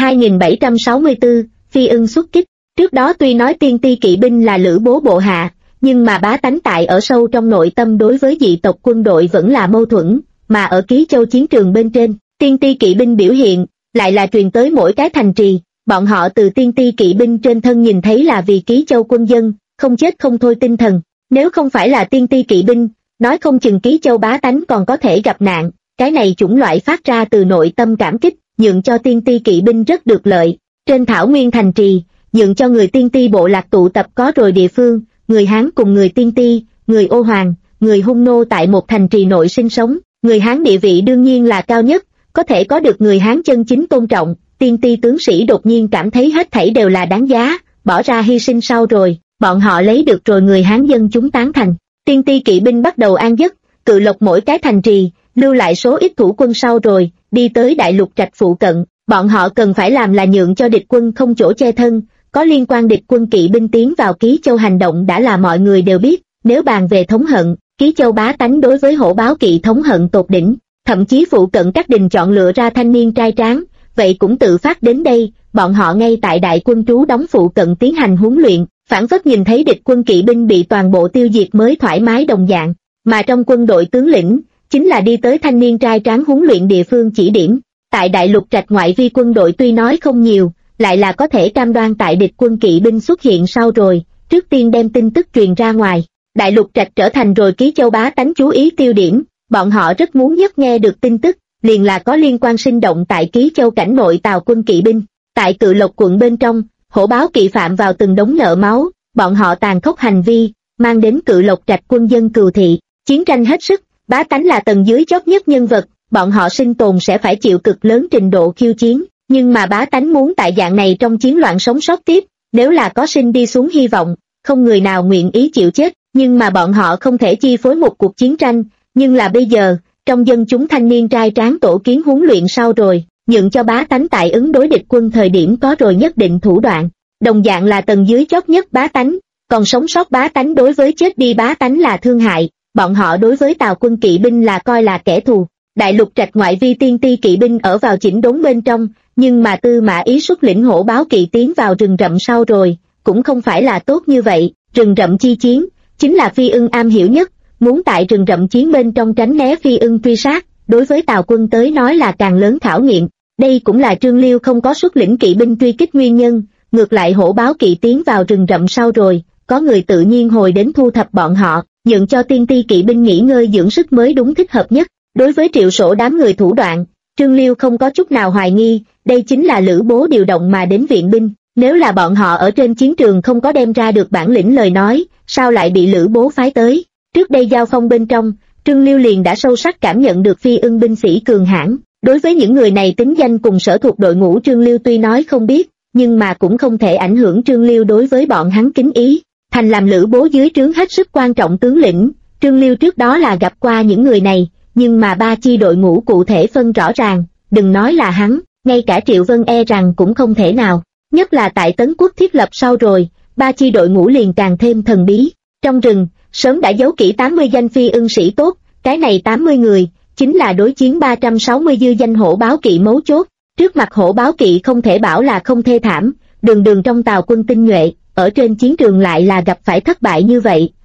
2764, Phi ưng xuất kích. Trước đó tuy nói tiên ti kỵ binh là lữ bố bộ hạ, nhưng mà bá tánh tại ở sâu trong nội tâm đối với dị tộc quân đội vẫn là mâu thuẫn, mà ở Ký Châu chiến trường bên trên, tiên ti kỵ binh biểu hiện, lại là truyền tới mỗi cái thành trì, bọn họ từ tiên ti kỵ binh trên thân nhìn thấy là vì Ký Châu quân dân, không chết không thôi tinh thần, nếu không phải là tiên ti kỵ binh, nói không chừng Ký Châu bá tánh còn có thể gặp nạn, cái này chủng loại phát ra từ nội tâm cảm kích, nhượng cho tiên ti kỵ binh rất được lợi. Trên thảo nguyên thành trì, nhượng cho người tiên ti bộ lạc tụ tập có rồi địa phương, người Hán cùng người tiên ti, người Ô Hoàng, người Hung nô tại một thành trì nội sinh sống, người Hán địa vị đương nhiên là cao nhất, có thể có được người Hán chân chính tôn trọng, tiên ti tướng sĩ đột nhiên cảm thấy hết thảy đều là đáng giá, bỏ ra hy sinh sau rồi, bọn họ lấy được rồi người Hán dân chúng tán thành. Tiên ti kỵ binh bắt đầu an giấc, cự lộc mỗi cái thành trì, lưu lại số ít thủ quân sau rồi, đi tới đại lục trạch phụ cận, bọn họ cần phải làm là nhượng cho địch quân không chỗ che thân, có liên quan địch quân kỵ binh tiến vào Ký Châu hành động đã là mọi người đều biết, nếu bàn về thống hận, Ký Châu bá tánh đối với hổ báo kỵ thống hận tột đỉnh, thậm chí phụ cận các đình chọn lựa ra thanh niên trai tráng, vậy cũng tự phát đến đây, bọn họ ngay tại đại quân trú đóng phụ cận tiến hành huấn luyện, phản phất nhìn thấy địch quân kỵ binh bị toàn bộ tiêu diệt mới thoải mái đồng dạng, mà trong quân đội tướng lĩnh, chính là đi tới thanh niên trai tráng huấn luyện địa phương chỉ điểm. Tại đại lục trạch ngoại vi quân đội tuy nói không nhiều, lại là có thể cam đoan tại địch quân kỵ binh xuất hiện sau rồi, trước tiên đem tin tức truyền ra ngoài. Đại lục trạch trở thành rồi Ký Châu bá tánh chú ý tiêu điểm, bọn họ rất muốn nhất nghe được tin tức, liền là có liên quan sinh động tại Ký Châu cảnh nội tào quân kỵ binh. Tại Cự Lộc quận bên trong, hổ báo kỵ phạm vào từng đống nợ máu, bọn họ tàn khốc hành vi, mang đến Cự Lộc trạch quân dân cừu thị, chiến tranh hết sức, bá tánh là tầng dưới chót nhất nhân vật, bọn họ sinh tồn sẽ phải chịu cực lớn trình độ khiêu chiến, nhưng mà bá tánh muốn tại dạng này trong chiến loạn sống sót tiếp, nếu là có sinh đi xuống hy vọng, không người nào nguyện ý chịu chết, nhưng mà bọn họ không thể chi phối một cuộc chiến tranh, nhưng là bây giờ, trong dân chúng thanh niên trai tráng tổ kiến huấn luyện sau rồi, nhượng cho bá tánh tại ứng đối địch quân thời điểm có rồi nhất định thủ đoạn, đồng dạng là tầng dưới chót nhất bá tánh, còn sống sót bá tánh đối với chết đi bá tánh là thương hại, bọn họ đối với tào quân kỵ binh là coi là kẻ thù. Đại lục trạch ngoại vi tiên ti kỵ binh ở vào chỉnh đốn bên trong, nhưng mà Tư Mã Ý xuất lĩnh hổ báo kỵ tiến vào rừng rậm sau rồi, cũng không phải là tốt như vậy, rừng rậm chi chiến, chính là Phi ưng am hiểu nhất, muốn tại rừng rậm chiến bên trong tránh né Phi ưng truy sát, đối với Tào quân tới nói là càng lớn khảo nghiệm, đây cũng là Trương Liêu không có xuất lĩnh kỵ binh truy kích nguyên nhân, ngược lại hổ báo kỵ tiến vào rừng rậm sau rồi, có người tự nhiên hồi đến thu thập bọn họ, nhượng cho tiên ti kỵ binh nghỉ ngơi dưỡng sức mới đúng thích hợp nhất. Đối với Triệu Sổ đám người thủ đoạn, Trương Liêu không có chút nào hoài nghi, đây chính là Lữ Bố điều động mà đến viện binh, nếu là bọn họ ở trên chiến trường không có đem ra được bản lĩnh lời nói, sao lại bị Lữ Bố phái tới. Trước đây giao phong bên trong, Trương Liêu liền đã sâu sắc cảm nhận được Phi ưng binh sĩ cường hãn, đối với những người này tính danh cùng sở thuộc đội ngũ Trương Liêu tuy nói không biết, nhưng mà cũng không thể ảnh hưởng Trương Liêu đối với bọn hắn kính ý, thành làm Lữ Bố dưới trướng hết sức quan trọng tướng lĩnh, Trương Liêu trước đó là gặp qua những người này, nhưng mà ba chi đội ngũ cụ thể phân rõ ràng, đừng nói là hắn, ngay cả Triệu Vân e rằng cũng không thể nào, nhất là tại Tấn Quốc thiết lập sau rồi, ba chi đội ngũ liền càng thêm thần bí. Trong rừng, sớm đã giấu kỹ 80 danh Phi ưng sĩ tốt, cái này 80 người, chính là đối chiến 360 dư danh hổ báo kỵ mấu chốt, trước mặt hổ báo kỵ không thể bảo là không thê thảm, đường đường trong Tào quân tinh nhuệ, ở trên chiến trường lại là gặp phải thất bại như vậy,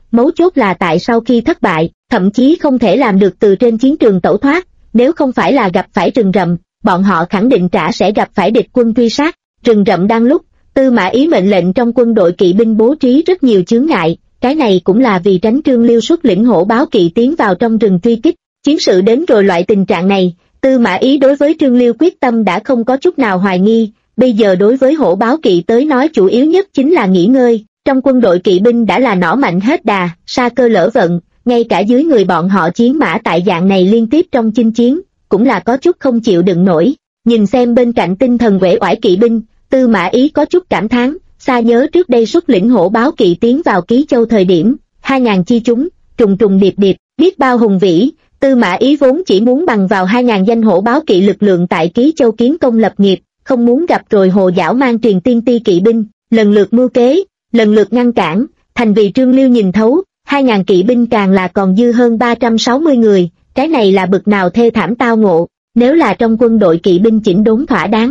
mấu chốt là tại sau khi thất bại, thậm chí không thể làm được từ trên chiến trường tẩu thoát, nếu không phải là gặp phải rừng rậm, bọn họ khẳng định sẽ gặp phải địch quân truy sát. Rừng rậm đang lúc, Tư Mã Ý mệnh lệnh trong quân đội kỵ binh bố trí rất nhiều chướng ngại, cái này cũng là vì tránh Trương Liêu xuất lĩnh hổ báo kỵ tiến vào trong rừng truy kích. Chiến sự đến rồi loại tình trạng này, Tư Mã Ý đối với Trương Liêu quyết tâm đã không có chút nào hoài nghi, bây giờ đối với hổ báo kỵ tới nói chủ yếu nhất chính là nghỉ ngơi, trong quân đội kỵ binh đã là nỏ mạnh hết đà, sa cơ lỡ vận, ngay cả dưới người bọn họ chiến mã tại dạng này liên tiếp trong chinh chiến, cũng là có chút không chịu đựng nổi. Nhìn xem bên cạnh tinh thần uể oải kỵ binh, Tư Mã Ý có chút cảm thán, xa nhớ trước đây xuất lĩnh hổ báo kỵ tiến vào Ký Châu thời điểm, 2000 chi chúng, trùng trùng điệp điệp, biết bao hùng vĩ. Tư Mã Ý vốn chỉ muốn bằng vào 2000 danh hổ báo kỵ lực lượng tại Ký Châu kiến công lập nghiệp, không muốn gặp rồi Hồ Giảo mang truyền tiên ti kỵ binh, lần lượt mưu kế, lần lượt ngăn cản, thành vì Trương Liêu nhìn thấu, 2000 kỵ binh càng là còn dư hơn 360 người, cái này là bực nào thê thảm tao ngộ, nếu là trong quân đội kỵ binh chỉnh đốn thỏa đáng.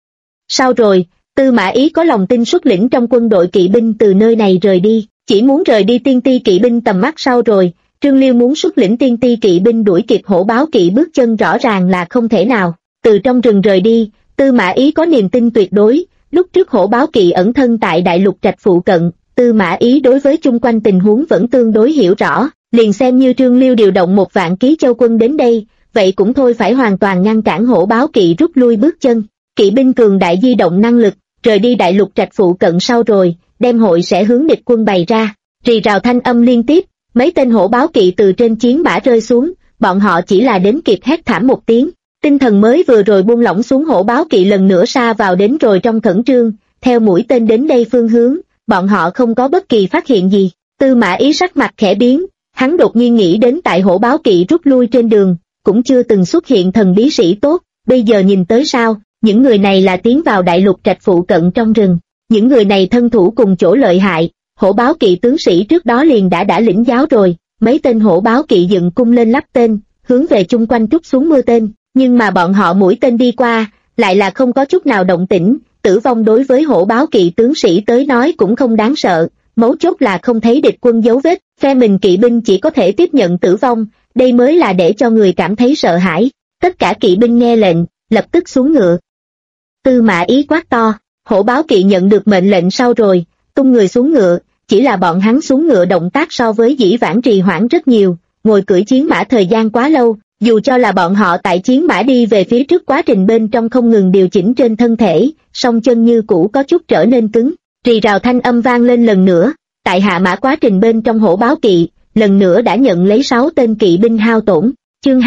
Sau rồi, Tư Mã Ý có lòng tin xuất lĩnh trong quân đội kỵ binh từ nơi này rời đi, chỉ muốn rời đi tiên ti kỵ binh tầm mắt sau rồi, Trương Liêu muốn xuất lĩnh tiên ti kỵ binh đuổi kịp hổ báo kỵ bước chân rõ ràng là không thể nào. Từ trong rừng rời đi, Tư Mã Ý có niềm tin tuyệt đối, lúc trước hổ báo kỵ ẩn thân tại đại lục trạch phụ cận, Tư Mã Ý đối với chung quanh tình huống vẫn tương đối hiểu rõ, liền xem như Trương Liêu điều động 1 vạn Ký Châu quân đến đây, vậy cũng thôi phải hoàn toàn ngăn cản hổ báo kỵ rút lui bước chân. Kỵ binh cường đại di động năng lực, rời đi đại lục trạch phụ cận sau rồi, đem hội sẽ hướng địch quân bày ra, rì rào thanh âm liên tiếp, mấy tên hổ báo kỵ từ trên chiến mã rơi xuống, bọn họ chỉ là đến kịp hét thảm một tiếng, tinh thần mới vừa rồi buông lỏng xuống hổ báo kỵ lần nữa sa vào đến rồi trong khẩn trương, theo mũi tên đến đây phương hướng, bọn họ không có bất kỳ phát hiện gì. Tư Mã Ý sắc mặt khẽ biến, hắn đột nhiên nghĩ đến tại hổ báo kỵ rút lui trên đường, cũng chưa từng xuất hiện thần bí sĩ tốt, bây giờ nhìn tới sao, những người này là tiến vào đại lục trạch phụ cận trong rừng, những người này thân thủ cùng chỗ lợi hại, hổ báo kỵ tướng sĩ trước đó liền đã lĩnh giáo rồi, mấy tên hổ báo kỵ dựng cung lên lắp tên, hướng về chung quanh trút xuống mưa tên, nhưng mà bọn họ mũi tên đi qua, lại là không có chút nào động tĩnh, tử vong đối với hổ báo kỵ tướng sĩ tới nói cũng không đáng sợ, mấu chốt là không thấy địch quân dấu vết, phe mình kỵ binh chỉ có thể tiếp nhận tử vong, đây mới là để cho người cảm thấy sợ hãi. Tất cả kỵ binh nghe lệnh, lập tức xuống ngựa. Tư Mã Ý quát to, hổ báo kỵ nhận được mệnh lệnh sau rồi, tung người xuống ngựa, chỉ là bọn hắn xuống ngựa động tác so với dĩ vãng trì hoãn rất nhiều, ngồi cưỡi chiến mã thời gian quá lâu, dù cho là bọn họ tại chiến mã đi về phía trước quá trình bên trong không ngừng điều chỉnh trên thân thể, song chân như cũ có chút trở nên cứng, rì rào thanh âm vang lên lần nữa, tại hạ mã quá trình bên trong hổ báo kỵ, lần nữa đã nhận lấy 6 tên kỵ binh hao tổn. Chương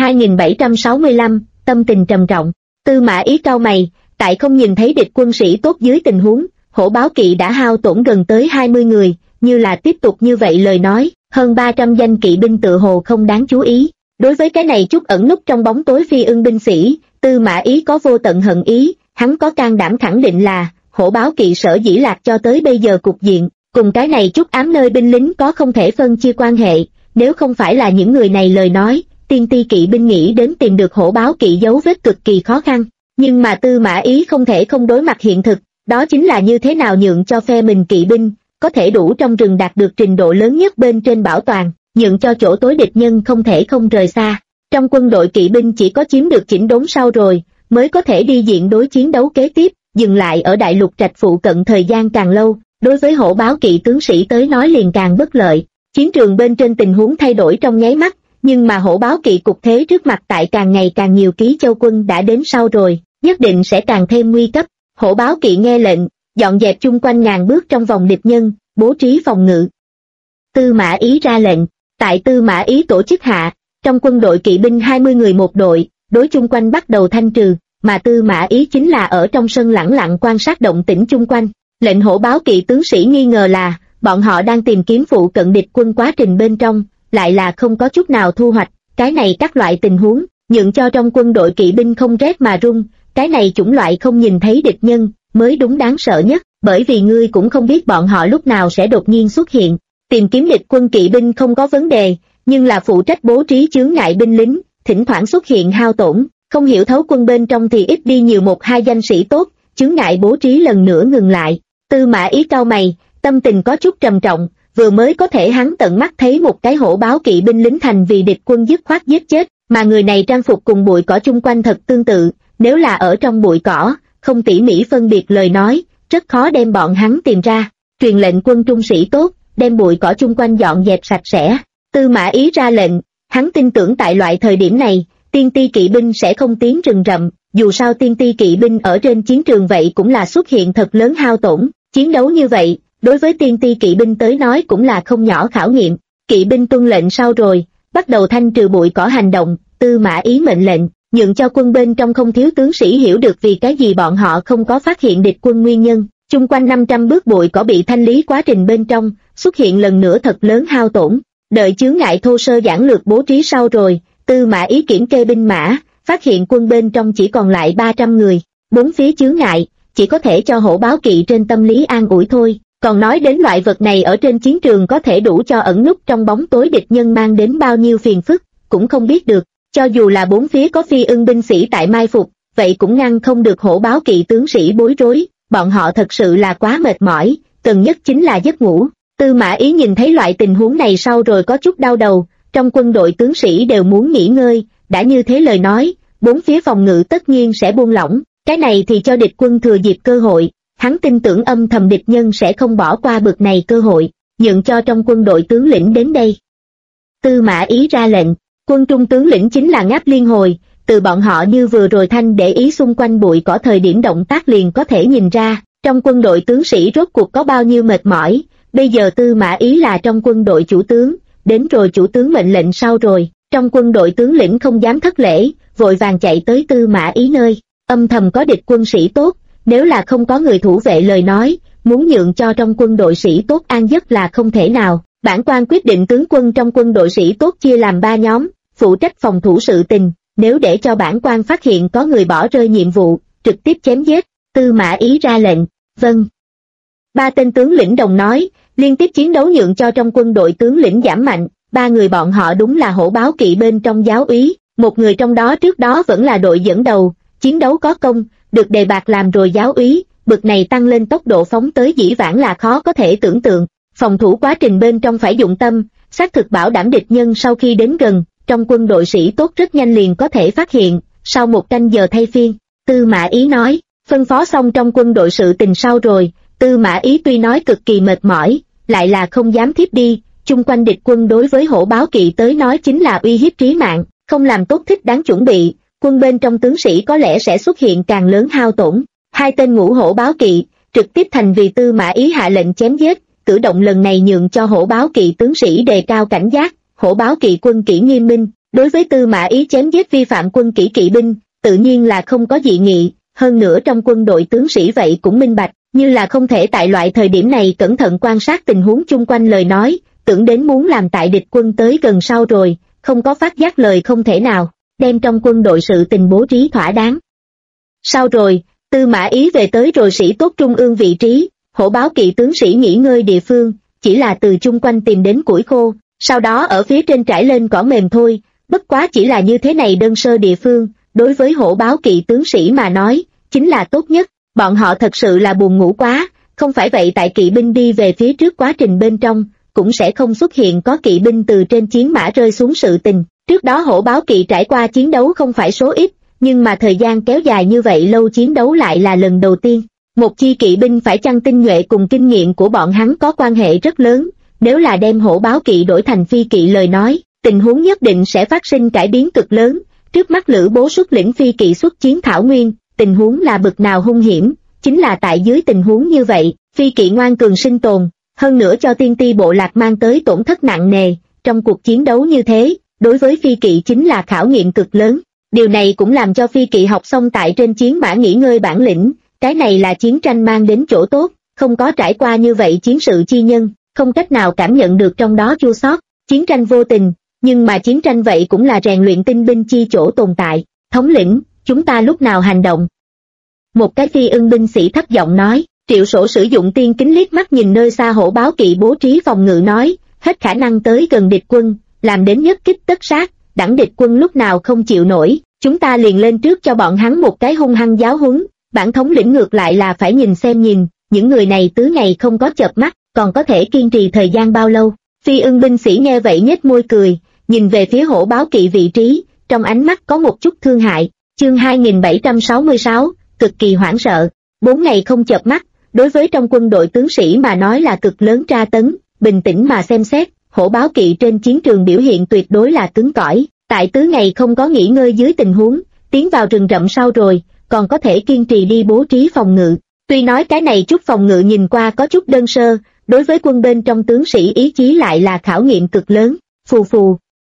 2765, tâm tình trầm trọng. Tư Mã Ý cau mày, tại không nhìn thấy địch quân sĩ tốt dưới tình huống, hổ báo kỵ đã hao tổn gần tới 20 người, như là tiếp tục như vậy lời nói, hơn 300 danh kỵ binh tự hồ không đáng chú ý. Đối với cái này chút ẩn núp trong bóng tối phi ưng binh sĩ, Tư Mã Ý có vô tận hận ý, hắn có can đảm khẳng định là, hổ báo kỵ sở dĩ lạc cho tới bây giờ cục diện, cùng cái này chút ám nơi binh lính có không thể phân chia quan hệ, nếu không phải là những người này lời nói, tiên ti kỵ binh nghĩ đến tìm được hổ báo kỵ dấu vết cực kỳ khó khăn, nhưng mà Tư Mã Ý không thể không đối mặt hiện thực, đó chính là như thế nào nhượng cho phe mình kỵ binh, có thể đủ trong rừng đạt được trình độ lớn nhất bên trên bảo toàn, nhượng cho chỗ tối địch nhân không thể không rời xa. Trong quân đội kỵ binh chỉ có chiếm được chỉnh đốn sau rồi, mới có thể đi diện đối chiến đấu kế tiếp, dừng lại ở đại lục trạch phụ cận thời gian càng lâu, đối với hổ báo kỵ tướng sĩ tới nói liền càng bất lợi. Chiến trường bên trên tình huống thay đổi trong nháy mắt, nhưng mà hổ báo kỵ cục thế trước mặt tại càng ngày càng nhiều Ký Châu quân đã đến sau rồi, nhất định sẽ càng thêm nguy cấp. Hổ báo kỵ nghe lệnh, dọn dẹp chung quanh ngàn bước trong vòng địch nhân, bố trí phòng ngự. Tư Mã Ý ra lệnh, tại Tư Mã Ý tổ chức hạ, trong quân đội kỵ binh 20 người một đội, đối chung quanh bắt đầu thanh trừ, mà Tư Mã Ý chính là ở trong sân lẳng lặng quan sát động tĩnh chung quanh. Lệnh hổ báo kỵ tướng sĩ nghi ngờ là, bọn họ đang tìm kiếm phụ cận địch quân quá trình bên trong, lại là không có chút nào thu hoạch, cái này các loại tình huống, nhượng cho trong quân đội kỵ binh không rét mà run, cái này chủng loại không nhìn thấy địch nhân, mới đúng đáng sợ nhất, bởi vì ngươi cũng không biết bọn họ lúc nào sẽ đột nhiên xuất hiện. Tìm kiếm địch quân kỵ binh không có vấn đề, nhưng là phụ trách bố trí chướng ngại binh lính, thỉnh thoảng xuất hiện hao tổn, không hiểu thấu quân bên trong thì ít đi nhiều 1-2 danh sĩ tốt, chướng ngại bố trí lần nữa ngừng lại. Tư Mã Ý cau mày, tâm tình có chút trầm trọng, vừa mới có thể hắn tận mắt thấy một cái hổ báo kỵ binh lính thành vì địch quân dứt khoát giết chết, mà người này trang phục cùng bụi cỏ chung quanh thật tương tự, nếu là ở trong bụi cỏ, không tỉ mỉ phân biệt lời nói, rất khó đem bọn hắn tìm ra. Truyền lệnh quân trung sĩ tốt, đem bụi cỏ chung quanh dọn dẹp sạch sẽ. Tư Mã Ý ra lệnh, hắn tin tưởng tại loại thời điểm này, tiên ti kỵ binh sẽ không tiến rừng rậm, dù sao tiên ti kỵ binh ở trên chiến trường vậy cũng là xuất hiện thật lớn hao tổn, chiến đấu như vậy, đối với tiên ti kỵ binh tới nói cũng là không nhỏ khảo nghiệm. Kỵ binh tuân lệnh sau rồi, bắt đầu thanh trừ bụi cỏ hành động. Tư Mã Ý mệnh lệnh, nhượng cho quân bên trong không thiếu tướng sĩ hiểu được vì cái gì bọn họ không có phát hiện địch quân nguyên nhân. Chung quanh 500 bước bụi cỏ bị thanh lý quá trình bên trong, xuất hiện lần nữa thật lớn hao tổn. Đợi chướng ngại thô sơ giản lược bố trí sau rồi, Tư Mã Ý kiểm kê binh mã, phát hiện quân bên trong chỉ còn lại 300 người. Bốn phía chướng ngại, chỉ có thể cho hổ báo kỵ trên tâm lý an ủi thôi. Còn nói đến loại vật này ở trên chiến trường có thể đủ cho ẩn núp trong bóng tối địch nhân mang đến bao nhiêu phiền phức, cũng không biết được. Cho dù là bốn phía có phi ưng binh sĩ tại mai phục, vậy cũng ngăn không được hổ báo kỵ tướng sĩ bối rối, bọn họ thật sự là quá mệt mỏi, cần nhất chính là giấc ngủ. Tư Mã Ý nhìn thấy loại tình huống này sau rồi có chút đau đầu, trong quân đội tướng sĩ đều muốn nghỉ ngơi, đã như thế lời nói, bốn phía phòng ngự tất nhiên sẽ buông lỏng, cái này thì cho địch quân thừa dịp cơ hội, hắn tin tưởng âm thầm địch nhân sẽ không bỏ qua bực này cơ hội, nhượng cho trong quân đội tướng lĩnh đến đây. Tư Mã Ý ra lệnh, quân trung tướng lĩnh chính là Ngáp Liên Hồi, từ bọn họ như vừa rồi thanh để ý xung quanh bụi cỏ thời điểm động tác liền có thể nhìn ra, trong quân đội tướng sĩ rốt cuộc có bao nhiêu mệt mỏi. Bây giờ Tư Mã Ý là trong quân đội chủ tướng, đến rồi chủ tướng mệnh lệnh sau rồi, trong quân đội tướng lĩnh không dám thất lễ, vội vàng chạy tới Tư Mã Ý nơi, âm thầm có địch quân sĩ tốt, nếu là không có người thủ vệ lời nói, muốn nhượng cho trong quân đội sĩ tốt an giấc là không thể nào. Bản quan quyết định tướng quân trong quân đội sĩ tốt chia làm 3 nhóm, phụ trách phòng thủ sự tình, nếu để cho bản quan phát hiện có người bỏ rơi nhiệm vụ, trực tiếp chém giết. Tư Mã Ý ra lệnh, vâng. 3 tên tướng lĩnh đồng nói, liên tiếp chiến đấu nhượng cho trong quân đội tướng lĩnh giảm mạnh, 3 người bọn họ đúng là hổ báo kỵ bên trong giáo úy, một người trong đó trước đó vẫn là đội dẫn đầu, chiến đấu có công, được đề bạt làm rồi giáo úy, bực này tăng lên tốc độ phóng tới dĩ vãng là khó có thể tưởng tượng. Phòng thủ quá trình bên trong phải dụng tâm, xác thực bảo đảm địch nhân sau khi đến gần, trong quân đội sĩ tốt rất nhanh liền có thể phát hiện, sau 1 canh giờ thay phiên. Tư Mã Ý nói, phân phó xong trong quân đội sự tình sau rồi, Tư Mã Ý tuy nói cực kỳ mệt mỏi, lại là không dám thiếp đi, chung quanh địch quân đối với hổ báo kỵ tới nói chính là uy hiếp trí mạng, không làm tốt thích đáng chuẩn bị, quân bên trong tướng sĩ có lẽ sẽ xuất hiện càng lớn hao tổn. 2 tên ngũ hổ báo kỵ, trực tiếp thành vì Tư Mã Ý hạ lệnh chém giết, cử động lần này nhượng cho hổ báo kỵ tướng sĩ đề cao cảnh giác, hổ báo kỵ quân kỷ nghiêm minh, đối với Tư Mã Ý chém giết vi phạm quân kỷ kỵ binh, tự nhiên là không có dị nghị, hơn nữa trong quân đội tướng sĩ vậy cũng minh bạch, như là không thể tại loại thời điểm này cẩn thận quan sát tình huống chung quanh lời nói, tưởng đến muốn làm tại địch quân tới gần sau rồi, không có phát giác lời không thể nào, đem trong quân đội sự tình bố trí thỏa đáng. Sau rồi, Tư Mã Ý về tới rồi sĩ tốt trung ương vị trí, hổ báo kỵ tướng sĩ nghỉ ngơi địa phương, chỉ là từ chung quanh tìm đến củi khô, sau đó ở phía trên trải lên cỏ mềm thôi, bất quá chỉ là như thế này đơn sơ địa phương, đối với hổ báo kỵ tướng sĩ mà nói, chính là tốt nhất, bọn họ thật sự là buồn ngủ quá, không phải vậy tại kỵ binh đi về phía trước quá trình bên trong, cũng sẽ không xuất hiện có kỵ binh từ trên chiến mã rơi xuống sự tình, trước đó hổ báo kỵ trải qua chiến đấu không phải số ít, nhưng mà thời gian kéo dài như vậy lâu chiến đấu lại là lần đầu tiên. Một chi kỵ binh phải chăng tinh nhuệ cùng kinh nghiệm của bọn hắn có quan hệ rất lớn, nếu là đem hổ báo kỵ đổi thành phi kỵ lời nói, tình huống nhất định sẽ phát sinh cải biến cực lớn. Trước mắt Lữ Bố xuất lĩnh phi kỵ xuất chiến Thảo Nguyên, tình huống là bực nào hung hiểm, chính là tại dưới tình huống như vậy, phi kỵ ngoan cường sinh tồn, hơn nữa cho tiên ti bộ lạc mang tới tổn thất nặng nề, trong cuộc chiến đấu như thế, đối với phi kỵ chính là khảo nghiệm cực lớn. Điều này cũng làm cho phi kỵ học xong tại trên chiến mã nghỉ ngơi bản lĩnh, cái này là chiến tranh mang đến chỗ tốt, không có trải qua như vậy chiến sự chi nhân, không cách nào cảm nhận được trong đó chua xót. Chiến tranh vô tình, nhưng mà chiến tranh vậy cũng là rèn luyện tinh binh chi chỗ tồn tại. Thống lĩnh, chúng ta lúc nào hành động? Một cái phi ưng binh sĩ thấp giọng nói. Triệu Sổ sử dụng tiên kính liếc mắt nhìn nơi xa hổ báo kỵ bố trí phòng ngự nói, hết khả năng tới gần địch quân, làm đến nhất kích tất sát, đẳng địch quân lúc nào không chịu nổi, chúng ta liền lên trước cho bọn hắn một cái hung hăng giáo huấn. Bản thống lĩnh ngược lại là phải nhìn xem nhìn, những người này tứ ngày không có chợp mắt, còn có thể kiên trì thời gian bao lâu? Phi ưng binh sĩ nghe vậy nhếch môi cười, nhìn về phía hổ báo kỵ vị trí, trong ánh mắt có một chút thương hại. Chương 2766, cực kỳ hoảng sợ. 4 ngày không chợp mắt, đối với trong quân đội tướng sĩ mà nói là cực lớn tra tấn. Bình tĩnh mà xem xét, hổ báo kỵ trên chiến trường biểu hiện tuyệt đối là cứng cỏi. Tại 4 ngày không có nghỉ ngơi dưới tình huống tiến vào rừng rậm sau rồi, còn có thể kiên trì đi bố trí phòng ngự. Tuy nói cái này chút phòng ngự nhìn qua có chút đơn sơ, đối với quân bên trong tướng sĩ ý chí lại là khảo nghiệm cực lớn. Phù phù.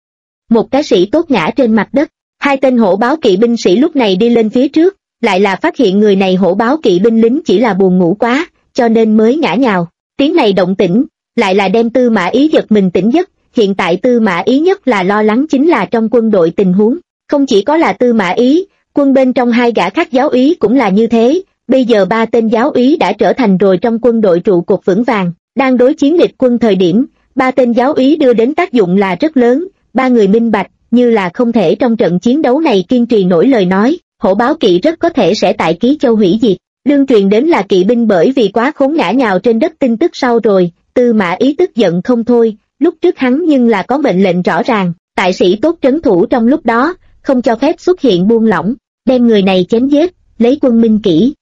Một cái sĩ tốt ngã trên mặt đất, 2 tên hổ báo kỵ binh sĩ lúc này đi lên phía trước, lại là phát hiện người này hổ báo kỵ binh lính chỉ là buồn ngủ quá, cho nên mới ngã nhào. Tiếng này động tĩnh, lại là đem Tư Mã Ý giật mình tỉnh giấc. Hiện tại Tư Mã Ý nhất là lo lắng chính là trong quân đội tình huống, không chỉ có là Tư Mã Ý, quân bên trong 2 gã khác giáo úy cũng là như thế. Bây giờ 3 tên giáo úy đã trở thành rồi trong quân đội trụ cột vững vàng, đang đối chiến địch quân thời điểm, 3 tên giáo úy đưa đến tác dụng là rất lớn. 3 người minh bạch, như là không thể trong trận chiến đấu này kiên trì nổi lời nói, hổ báo kỵ rất có thể sẽ tại Ký Châu hủy diệt. Đương truyền đến là kỵ binh bởi vì quá khốn ngã nhào trên đất tin tức sau rồi, Tư Mã Ý tức giận không thôi. Lúc trước hắn nhưng là có mệnh lệnh rõ ràng, tại sĩ tốt trấn thủ trong lúc đó, không cho phép xuất hiện buông lỏng, đem người này chém giết, lấy quân minh kỷ.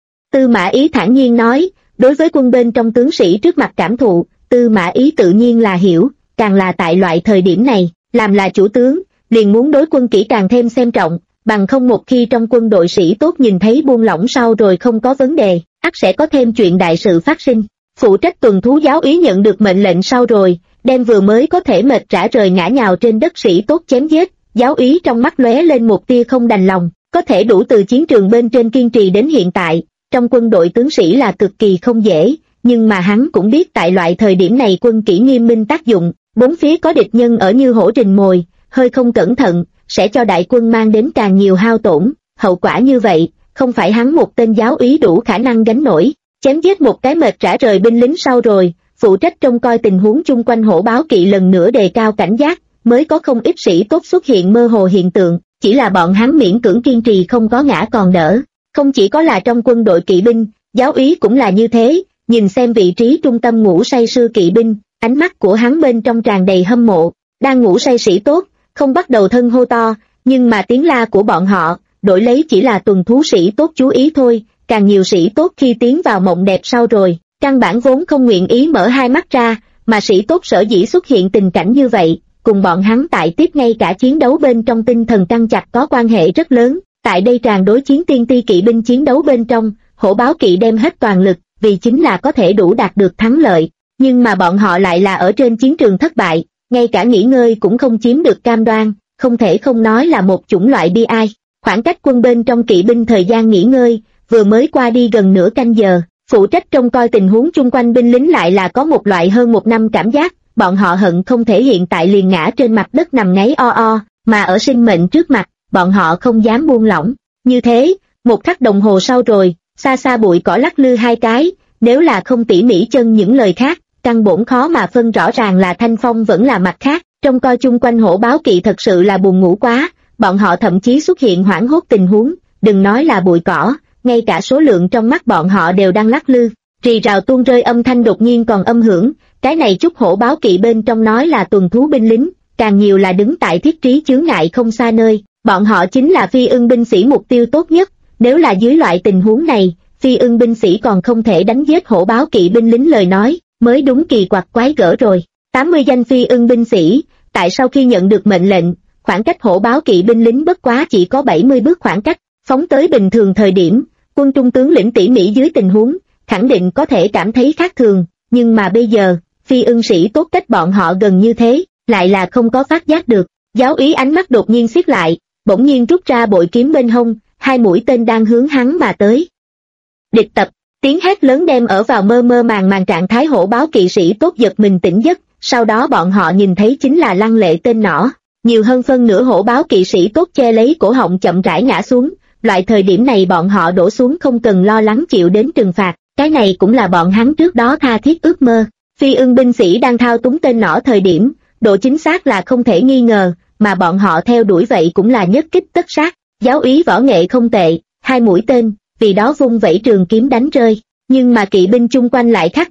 Tư Mã Ý thản nhiên nói, đối với quân bên trong tướng sĩ trước mặt cảm thụ, Tư Mã Ý tự nhiên là hiểu, càng là tại loại thời điểm này, làm là chủ tướng, liền muốn đối quân kỹ càng thêm xem trọng, bằng không một khi trong quân đội sĩ tốt nhìn thấy buông lỏng sau rồi không có vấn đề, ắt sẽ có thêm chuyện đại sự phát sinh. Phụ trách tuần thú giáo úy nhận được mệnh lệnh sau rồi, đem vừa mới có thể mệt rã rời ngã nhào trên đất sĩ tốt chém giết. Giáo úy trong mắt lóe lên một tia không đành lòng, có thể đủ từ chiến trường bên trên kiên trì đến hiện tại, trong quân đội tướng sĩ là cực kỳ không dễ, nhưng mà hắn cũng biết tại loại thời điểm này quân kỹ nghiêm minh tác dụng, bốn phía có địch nhân ở như hổ rình mồi, hơi không cẩn thận, sẽ cho đại quân mang đến càng nhiều hao tổn, hậu quả như vậy, không phải hắn một tên giáo úy đủ khả năng gánh nổi. Chém giết một cái mệt rã rời binh lính sau rồi, phụ trách trông coi tình huống chung quanh hổ báo kỵ lần nữa đề cao cảnh giác, mới có không ít sĩ tốt xuất hiện mơ hồ hiện tượng, chỉ là bọn hắn miễn cưỡng kiên trì không có ngã còn đỡ. Không chỉ có là trong quân đội kỵ binh, giáo úy cũng là như thế, nhìn xem vị trí trung tâm ngủ say sưa kỵ binh, ánh mắt của hắn bên trong tràn đầy hâm mộ, đang ngủ say sĩ tốt, không bắt đầu thân hô to, nhưng mà tiếng la của bọn họ, đổi lấy chỉ là tuần thú sĩ tốt chú ý thôi. Càng nhiều sĩ tốt khi tiến vào mộng đẹp sau rồi, căn bản vốn không nguyện ý mở hai mắt ra, mà sĩ tốt sở dĩ xuất hiện tình cảnh như vậy, cùng bọn hắn tại tiếp ngay cả chiến đấu bên trong tinh thần căng chặt có quan hệ rất lớn. Tại đây tràn đối chiến tiên ti kỵ binh chiến đấu bên trong, hổ báo kỵ đem hết toàn lực, vì chính là có thể đủ đạt được thắng lợi, nhưng mà bọn họ lại là ở trên chiến trường thất bại, ngay cả nghỉ ngơi cũng không chiếm được cam đoan, không thể không nói là một chủng loại bi ai. Khoảng cách quân bên trong kỵ binh thời gian nghỉ ngơi vừa mới qua đi gần nửa canh giờ, phụ trách trông coi tình huống chung quanh binh lính lại là có một loại hơn một năm cảm giác, bọn họ hận không thể hiện tại liền ngã trên mặt đất nằm ngáy o o, mà ở sinh mệnh trước mặt, bọn họ không dám buông lỏng. Như thế, một khắc đồng hồ sau rồi, xa xa bụi cỏ lắc lư hai cái, nếu là không tỉ mỉ chân những lời khác, căn bổn khó mà phân rõ ràng là Thanh Phong vẫn là mặt khác. Trông coi chung quanh hổ báo kỵ thật sự là buồn ngủ quá, bọn họ thậm chí xuất hiện hoảng hốt tình huống, đừng nói là bụi cỏ, ngay cả số lượng trong mắt bọn họ đều đang lắc lư. Rì rào tuôn rơi âm thanh đột nhiên còn âm hưởng, cái này chút hổ báo kỵ bên trong nói là tuần thú binh lính, càng nhiều là đứng tại thiết trí chướng ngại không xa nơi, bọn họ chính là phi ưng binh sĩ mục tiêu tốt nhất. Nếu là dưới loại tình huống này, phi ưng binh sĩ còn không thể đánh giết hổ báo kỵ binh lính lời nói, mới đúng kỳ quặc quái gở rồi. 80 danh phi ưng binh sĩ, tại sau khi nhận được mệnh lệnh, khoảng cách hổ báo kỵ binh lính bất quá chỉ có 70 bước khoảng cách, phóng tới bình thường thời điểm, quân trung tướng lĩnh tỉ mỉ dưới tình huống, khẳng định có thể cảm thấy khác thường, nhưng mà bây giờ, phi ưng sĩ tốt cách bọn họ gần như thế, lại là không có phát giác được. Giáo úy ánh mắt đột nhiên siết lại, bỗng nhiên rút ra bội kiếm bên hông, 2 mũi tên đang hướng hắn mà tới. Địch tập, tiếng hét lớn đem ở vào mơ mơ màng trạng thái hổ báo kỵ sĩ tốt giật mình tỉnh giấc, sau đó bọn họ nhìn thấy chính là lăng lệ tên nỏ, nhiều hơn phân nửa hổ báo kỵ sĩ tốt che lấy cổ họng chậm rãi ngã xuống. Loại thời điểm này bọn họ đổ xuống không cần lo lắng chịu đến trừng phạt, cái này cũng là bọn hắn trước đó tha thiết ước mơ. Phi ưng binh sĩ đang thao túng tên nỏ thời điểm, độ chính xác là không thể nghi ngờ, mà bọn họ theo đuổi vậy cũng là nhất kích tất sát. Giáo úy võ nghệ không tệ, 2 mũi tên, vì đó vung vẩy trường kiếm đánh rơi, nhưng mà kỵ binh chung quanh lại khác biệt,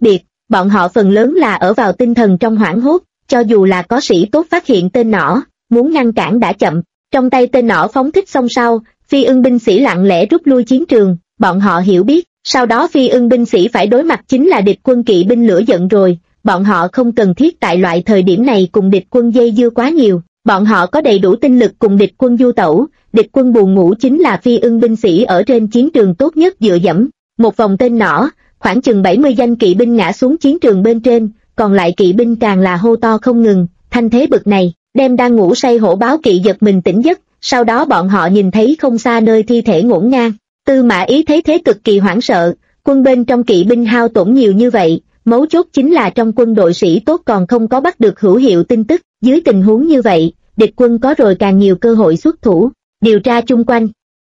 bọn họ phần lớn là ở vào tinh thần trong hoảng hốt, cho dù là có sĩ tốt phát hiện tên nỏ, muốn ngăn cản đã chậm. Trong tay tên nỏ phóng thích xong sau, Phi Ưng binh sĩ lặng lẽ rút lui chiến trường, bọn họ hiểu biết, sau đó Phi Ưng binh sĩ phải đối mặt chính là địch quân kỵ binh lửa giận rồi, bọn họ không cần thiết tại loại thời điểm này cùng địch quân dây dưa quá nhiều, bọn họ có đầy đủ tinh lực cùng địch quân du tẩu, địch quân buồn ngủ chính là Phi Ưng binh sĩ ở trên chiến trường tốt nhất dựa dẫm. Một vòng tên nỏ, khoảng chừng 70 danh kỵ binh ngã xuống chiến trường bên trên, còn lại kỵ binh càng là hô to không ngừng, thanh thế bực này, đem đang ngủ say hổ báo kỵ giật mình tỉnh giấc, sau đó bọn họ nhìn thấy không xa nơi thi thể ngổn ngang. Tư Mã Ý thấy thế cực kỳ hoảng sợ, quân bên trong kỵ binh hao tổn nhiều như vậy, mấu chốt chính là trong quân đội sĩ tốt còn không có bắt được hữu hiệu tin tức, dưới tình huống như vậy, địch quân có rồi càng nhiều cơ hội xuất thủ, điều tra chung quanh.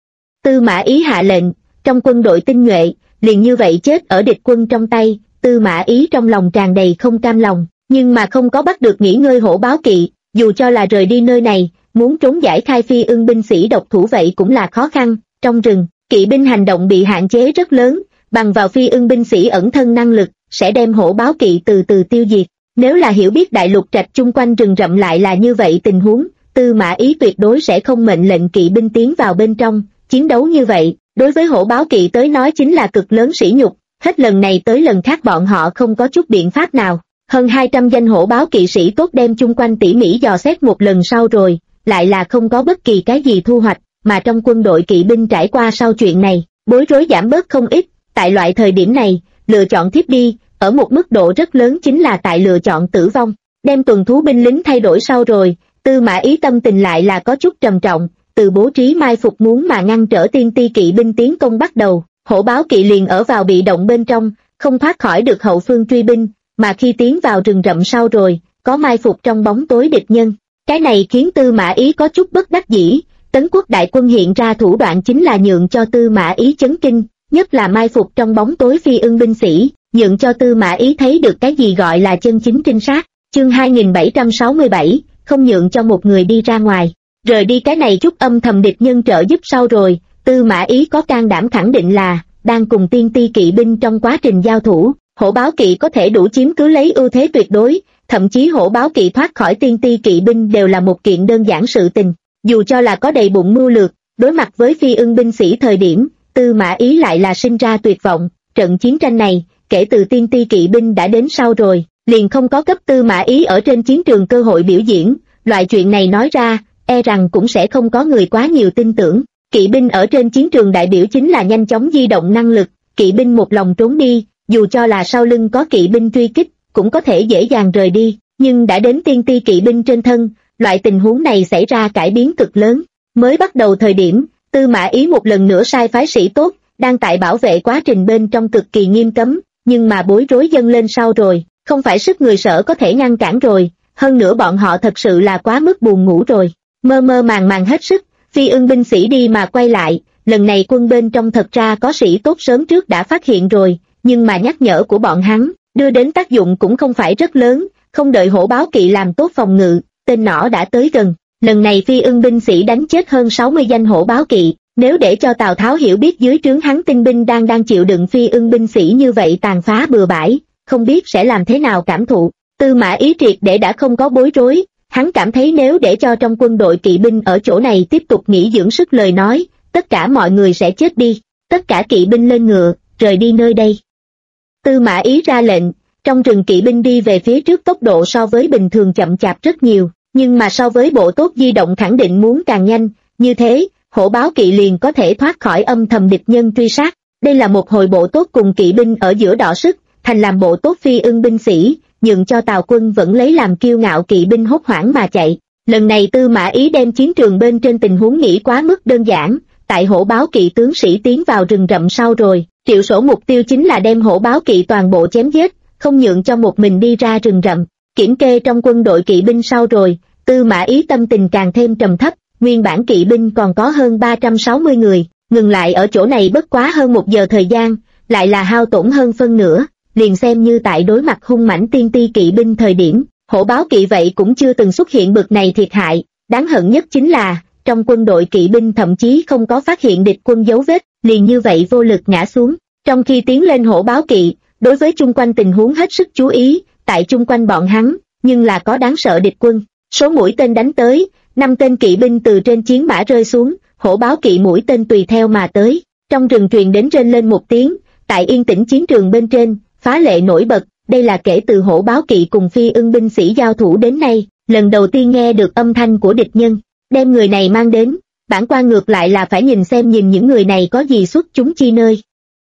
Tư Mã Ý hạ lệnh, trong quân đội tinh nhuệ, liền như vậy chết ở địch quân trong tay, Tư Mã Ý trong lòng tràn đầy không cam lòng, nhưng mà không có bắt được nghỉ ngơi hổ báo kỵ, dù cho là rời đi nơi này, muốn trốn giải khai Phi Ưng binh sĩ độc thủ vậy cũng là khó khăn, trong rừng, kỵ binh hành động bị hạn chế rất lớn, bằng vào Phi Ưng binh sĩ ẩn thân năng lực, sẽ đem hổ báo kỵ từ từ tiêu diệt. Nếu là hiểu biết đại lục trạch chung quanh rừng rậm lại là như vậy tình huống, Tư Mã Ý tuyệt đối sẽ không mệnh lệnh kỵ binh tiến vào bên trong, chiến đấu như vậy, đối với hổ báo kỵ tới nói chính là cực lớn sỉ nhục, hết lần này tới lần khác bọn họ không có chút biện pháp nào. Hơn 200 danh hổ báo kỵ sĩ tốt đem chung quanh tỉ mỉ dò xét một lần sau rồi, lại là không có bất kỳ cái gì thu hoạch, mà trong quân đội kỵ binh trải qua sau chuyện này, bối rối giảm bớt không ít, tại loại thời điểm này, lựa chọn thiếp đi, ở một mức độ rất lớn chính là tại lựa chọn tử vong, đem tuần thú binh lính thay đổi sau rồi, Tư Mã Ý tâm tình lại là có chút trầm trọng, từ bố trí mai phục muốn mà ngăn trở tiên ti kỵ binh tiến công bắt đầu, hổ báo kỵ liền ở vào bị động bên trong, không thoát khỏi được hậu phương truy binh, mà khi tiến vào rừng rậm sau rồi, có mai phục trong bóng tối địch nhân. Cái này khiến Tư Mã Ý có chút bất đắc dĩ, Tấn Quốc đại quân hiện ra thủ đoạn chính là nhượng cho Tư Mã Ý chấn kinh, nhất là mai phục trong bóng tối Phi Ưng binh sĩ, nhượng cho Tư Mã Ý thấy được cái gì gọi là chân chính trinh sát. Chương 2767, không nhượng cho một người đi ra ngoài, rời đi cái này chút âm thầm địch nhân trợ giúp sau rồi, Tư Mã Ý có can đảm khẳng định là, đang cùng tiên ti kỵ binh trong quá trình giao thủ, hổ báo kỵ có thể đủ chiếm cứ lấy ưu thế tuyệt đối, thậm chí hổ báo kỵ thoát khỏi tiên ti kỵ binh đều là một kiện đơn giản sự tình, dù cho là có đầy bụng mưu lược, đối mặt với Phi Ưng binh sĩ thời điểm, Tư Mã Ý lại là sinh ra tuyệt vọng, trận chiến tranh này, kể từ tiên ti kỵ binh đã đến sau rồi, liền không có cấp Tư Mã Ý ở trên chiến trường cơ hội biểu diễn, loại chuyện này nói ra, e rằng cũng sẽ không có người quá nhiều tin tưởng. Kỵ binh ở trên chiến trường đại biểu chính là nhanh chóng di động năng lực, kỵ binh một lòng trốn đi, dù cho là sau lưng có kỵ binh truy kích, cũng có thể dễ dàng rời đi, nhưng đã đến tiên ti kỵ binh trên thân, loại tình huống này xảy ra cải biến cực lớn. Mới bắt đầu thời điểm, Tư Mã Ý một lần nữa sai phái sĩ tốt, đang tại bảo vệ quá trình bên trong cực kỳ nghiêm cấm, nhưng mà bối rối dâng lên sau rồi, không phải sức người Sở có thể ngăn cản rồi, hơn nữa bọn họ thật sự là quá mức buồn ngủ rồi, mơ mơ màng màng hết sức. Phi Ưng binh sĩ đi mà quay lại, lần này quân bên trong thật ra có sĩ tốt sớm trước đã phát hiện rồi, nhưng mà nhắc nhở của bọn hắn, đưa đến tác dụng cũng không phải rất lớn, không đợi hổ báo kỵ làm tốt phòng ngự, tên nỏ đã tới gần. Lần này Phi Ưng binh sĩ đánh chết hơn 60 danh hổ báo kỵ, nếu để cho Tào Tháo hiểu biết dưới trướng hắn tinh binh đang chịu đựng Phi Ưng binh sĩ như vậy tàn phá bừa bãi, không biết sẽ làm thế nào cảm thụ. Tư Mã Ý triệt để đã không có bối rối. Hắn cảm thấy nếu để cho trong quân đội kỵ binh ở chỗ này tiếp tục nghỉ dưỡng sức lời nói, tất cả mọi người sẽ chết đi, tất cả kỵ binh lên ngựa, rời đi nơi đây. Tư Mã Ý ra lệnh, trong rừng kỵ binh đi về phía trước tốc độ so với bình thường chậm chạp rất nhiều, nhưng mà so với bộ tốt di động khẳng định muốn càng nhanh, như thế, hổ báo kỵ liền có thể thoát khỏi âm thầm địch nhân truy sát. Đây là một hồi bộ tốt cùng kỵ binh ở giữa đọ sức, thành làm bộ tốt Phi Ưng binh sĩ, nhường cho Tào quân vẫn lấy làm kiêu ngạo kỵ binh hốt hoảng mà chạy. Lần này Tư Mã Ý đem chiến trường bên trên tình huống nghĩ quá mức đơn giản, tại hổ báo kỵ tướng sĩ tiến vào rừng rậm sau rồi, triệu sổ mục tiêu chính là đem hổ báo kỵ toàn bộ chém giết, không nhượng cho một mình đi ra rừng rậm. Kiểm kê trong quân đội kỵ binh sau rồi, Tư Mã Ý tâm tình càng thêm trầm thấp, nguyên bản kỵ binh còn có hơn 360 người, ngừng lại ở chỗ này bất quá hơn 1 giờ thời gian, lại là hao tổn hơn phân nửa. Liền xem như tại đối mặt hung mãnh tiên ti kỵ binh thời điểm, hổ báo kỵ vậy cũng chưa từng xuất hiện bực này thiệt hại. Đáng hận nhất chính là, trong quân đội kỵ binh thậm chí không có phát hiện địch quân dấu vết, liền như vậy vô lực ngã xuống. Trong khi tiến lên hổ báo kỵ, đối với chung quanh tình huống hết sức chú ý, tại chung quanh bọn hắn, nhưng là có đáng sợ địch quân. Số mũi tên đánh tới, 5 tên kỵ binh từ trên chiến mã rơi xuống, hổ báo kỵ mũi tên tùy theo mà tới. Trong rừng truyền đến rên lên một tiếng, tại yên tĩnh chiến trường bên trên, phá lệ nổi bật, đây là kể từ hổ báo kỵ cùng phi ưng binh sĩ giao thủ đến nay, lần đầu tiên nghe được âm thanh của địch nhân. Đem người này mang đến, bản quan ngược lại là phải nhìn xem những người này có gì xuất chúng chi nơi.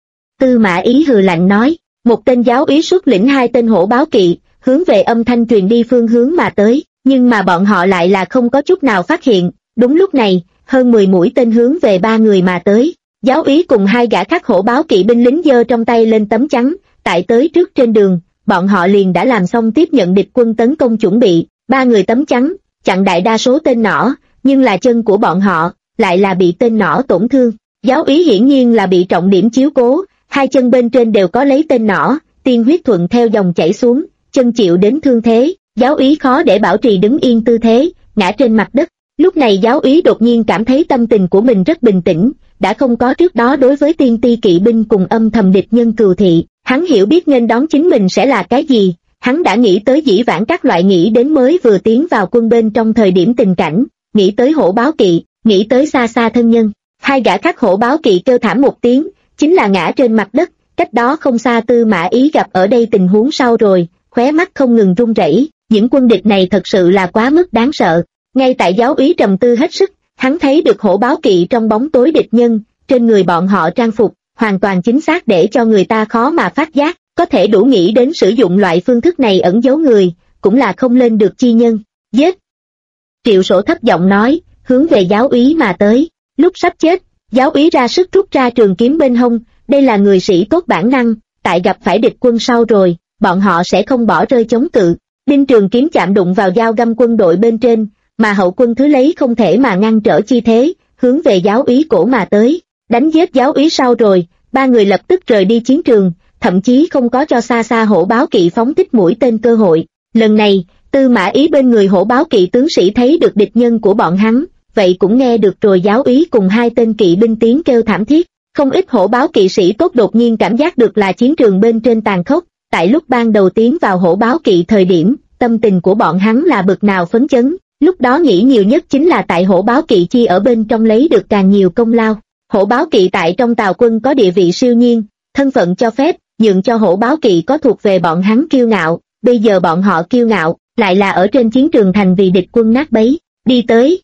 Tư Mã Ý hừ lạnh nói, một tên giáo úy xuất lĩnh 2 tên hổ báo kỵ, hướng về âm thanh truyền đi phương hướng mà tới, nhưng mà bọn họ lại là không có chút nào phát hiện. Đúng lúc này, hơn 10 mũi tên hướng về 3 người mà tới. Giáo úy cùng 2 gã khác hổ báo kỵ binh lính giơ trong tay lên tấm chắn, tại tới trước trên đường, bọn họ liền đã làm xong tiếp nhận địch quân tấn công chuẩn bị. 3 người tấm chắn, chặn đại đa số tên nỏ, nhưng là chân của bọn họ, lại là bị tên nỏ tổn thương. Giáo úy hiển nhiên là bị trọng điểm chiếu cố, 2 chân bên trên đều có lấy tên nỏ, tiên huyết thuận theo dòng chảy xuống, chân chịu đến thương thế. Giáo úy khó để bảo trì đứng yên tư thế, ngã trên mặt đất. Lúc này giáo úy đột nhiên cảm thấy tâm tình của mình rất bình tĩnh, đã không có trước đó đối với tiên ti kỵ binh cùng âm thầm địch nhân cừu thị. Hắn hiểu biết nên đón chính mình sẽ là cái gì, hắn đã nghĩ tới dĩ vãng các loại nghĩ đến mới vừa tiến vào quân bên trong thời điểm tình cảnh, nghĩ tới hổ báo kỵ, nghĩ tới xa xa thân nhân. 2 gã khác hổ báo kỵ kêu thảm một tiếng, chính là ngã trên mặt đất. Cách đó không xa Tư Mã Ý gặp ở đây tình huống sau rồi, khóe mắt không ngừng run rẩy. Những quân địch này thật sự là quá mức đáng sợ. Ngay tại giáo úy trầm tư hết sức, hắn thấy được hổ báo kỵ trong bóng tối địch nhân, trên người bọn họ trang phục, hoàn toàn chính xác để cho người ta khó mà phát giác, có thể đủ nghĩ đến sử dụng loại phương thức này ẩn giấu người, cũng là không lên được chi nhân. Giết! Triệu Sổ thấp giọng nói, hướng về giáo úy mà tới. Lúc sắp chết, giáo úy ra sức rút ra trường kiếm bên hông, đây là người sĩ tốt bản năng, tại gặp phải địch quân sau rồi, bọn họ sẽ không bỏ rơi chống cự. Đinh trường kiếm chạm đụng vào dao găm quân đội bên trên, mà hậu quân thứ lấy không thể mà ngăn trở chi thế, hướng về giáo úy cổ mà tới. Đánh giết giáo úy sau rồi, 3 người lập tức rời đi chiến trường, thậm chí không có cho xa xa hổ báo kỵ phóng thích mũi tên cơ hội. Lần này, Tư Mã Ý bên người hổ báo kỵ tướng sĩ thấy được địch nhân của bọn hắn, vậy cũng nghe được rồi giáo úy cùng 2 tên kỵ binh tiếng kêu thảm thiết. Không ít hổ báo kỵ sĩ tốt đột nhiên cảm giác được là chiến trường bên trên tàn khốc, tại lúc ban đầu tiến vào hổ báo kỵ thời điểm, tâm tình của bọn hắn là bực nào phấn chấn, lúc đó nghĩ nhiều nhất chính là tại hổ báo kỵ chi ở bên trong lấy được càng nhiều công lao. Hổ báo kỵ tại trong Tào quân có địa vị siêu nhiên, thân phận cho phép, nhượng cho hổ báo kỵ có thuộc về bọn hắn kiêu ngạo, bây giờ bọn họ kiêu ngạo, lại là ở trên chiến trường thành vì địch quân nát bấy, đi tới.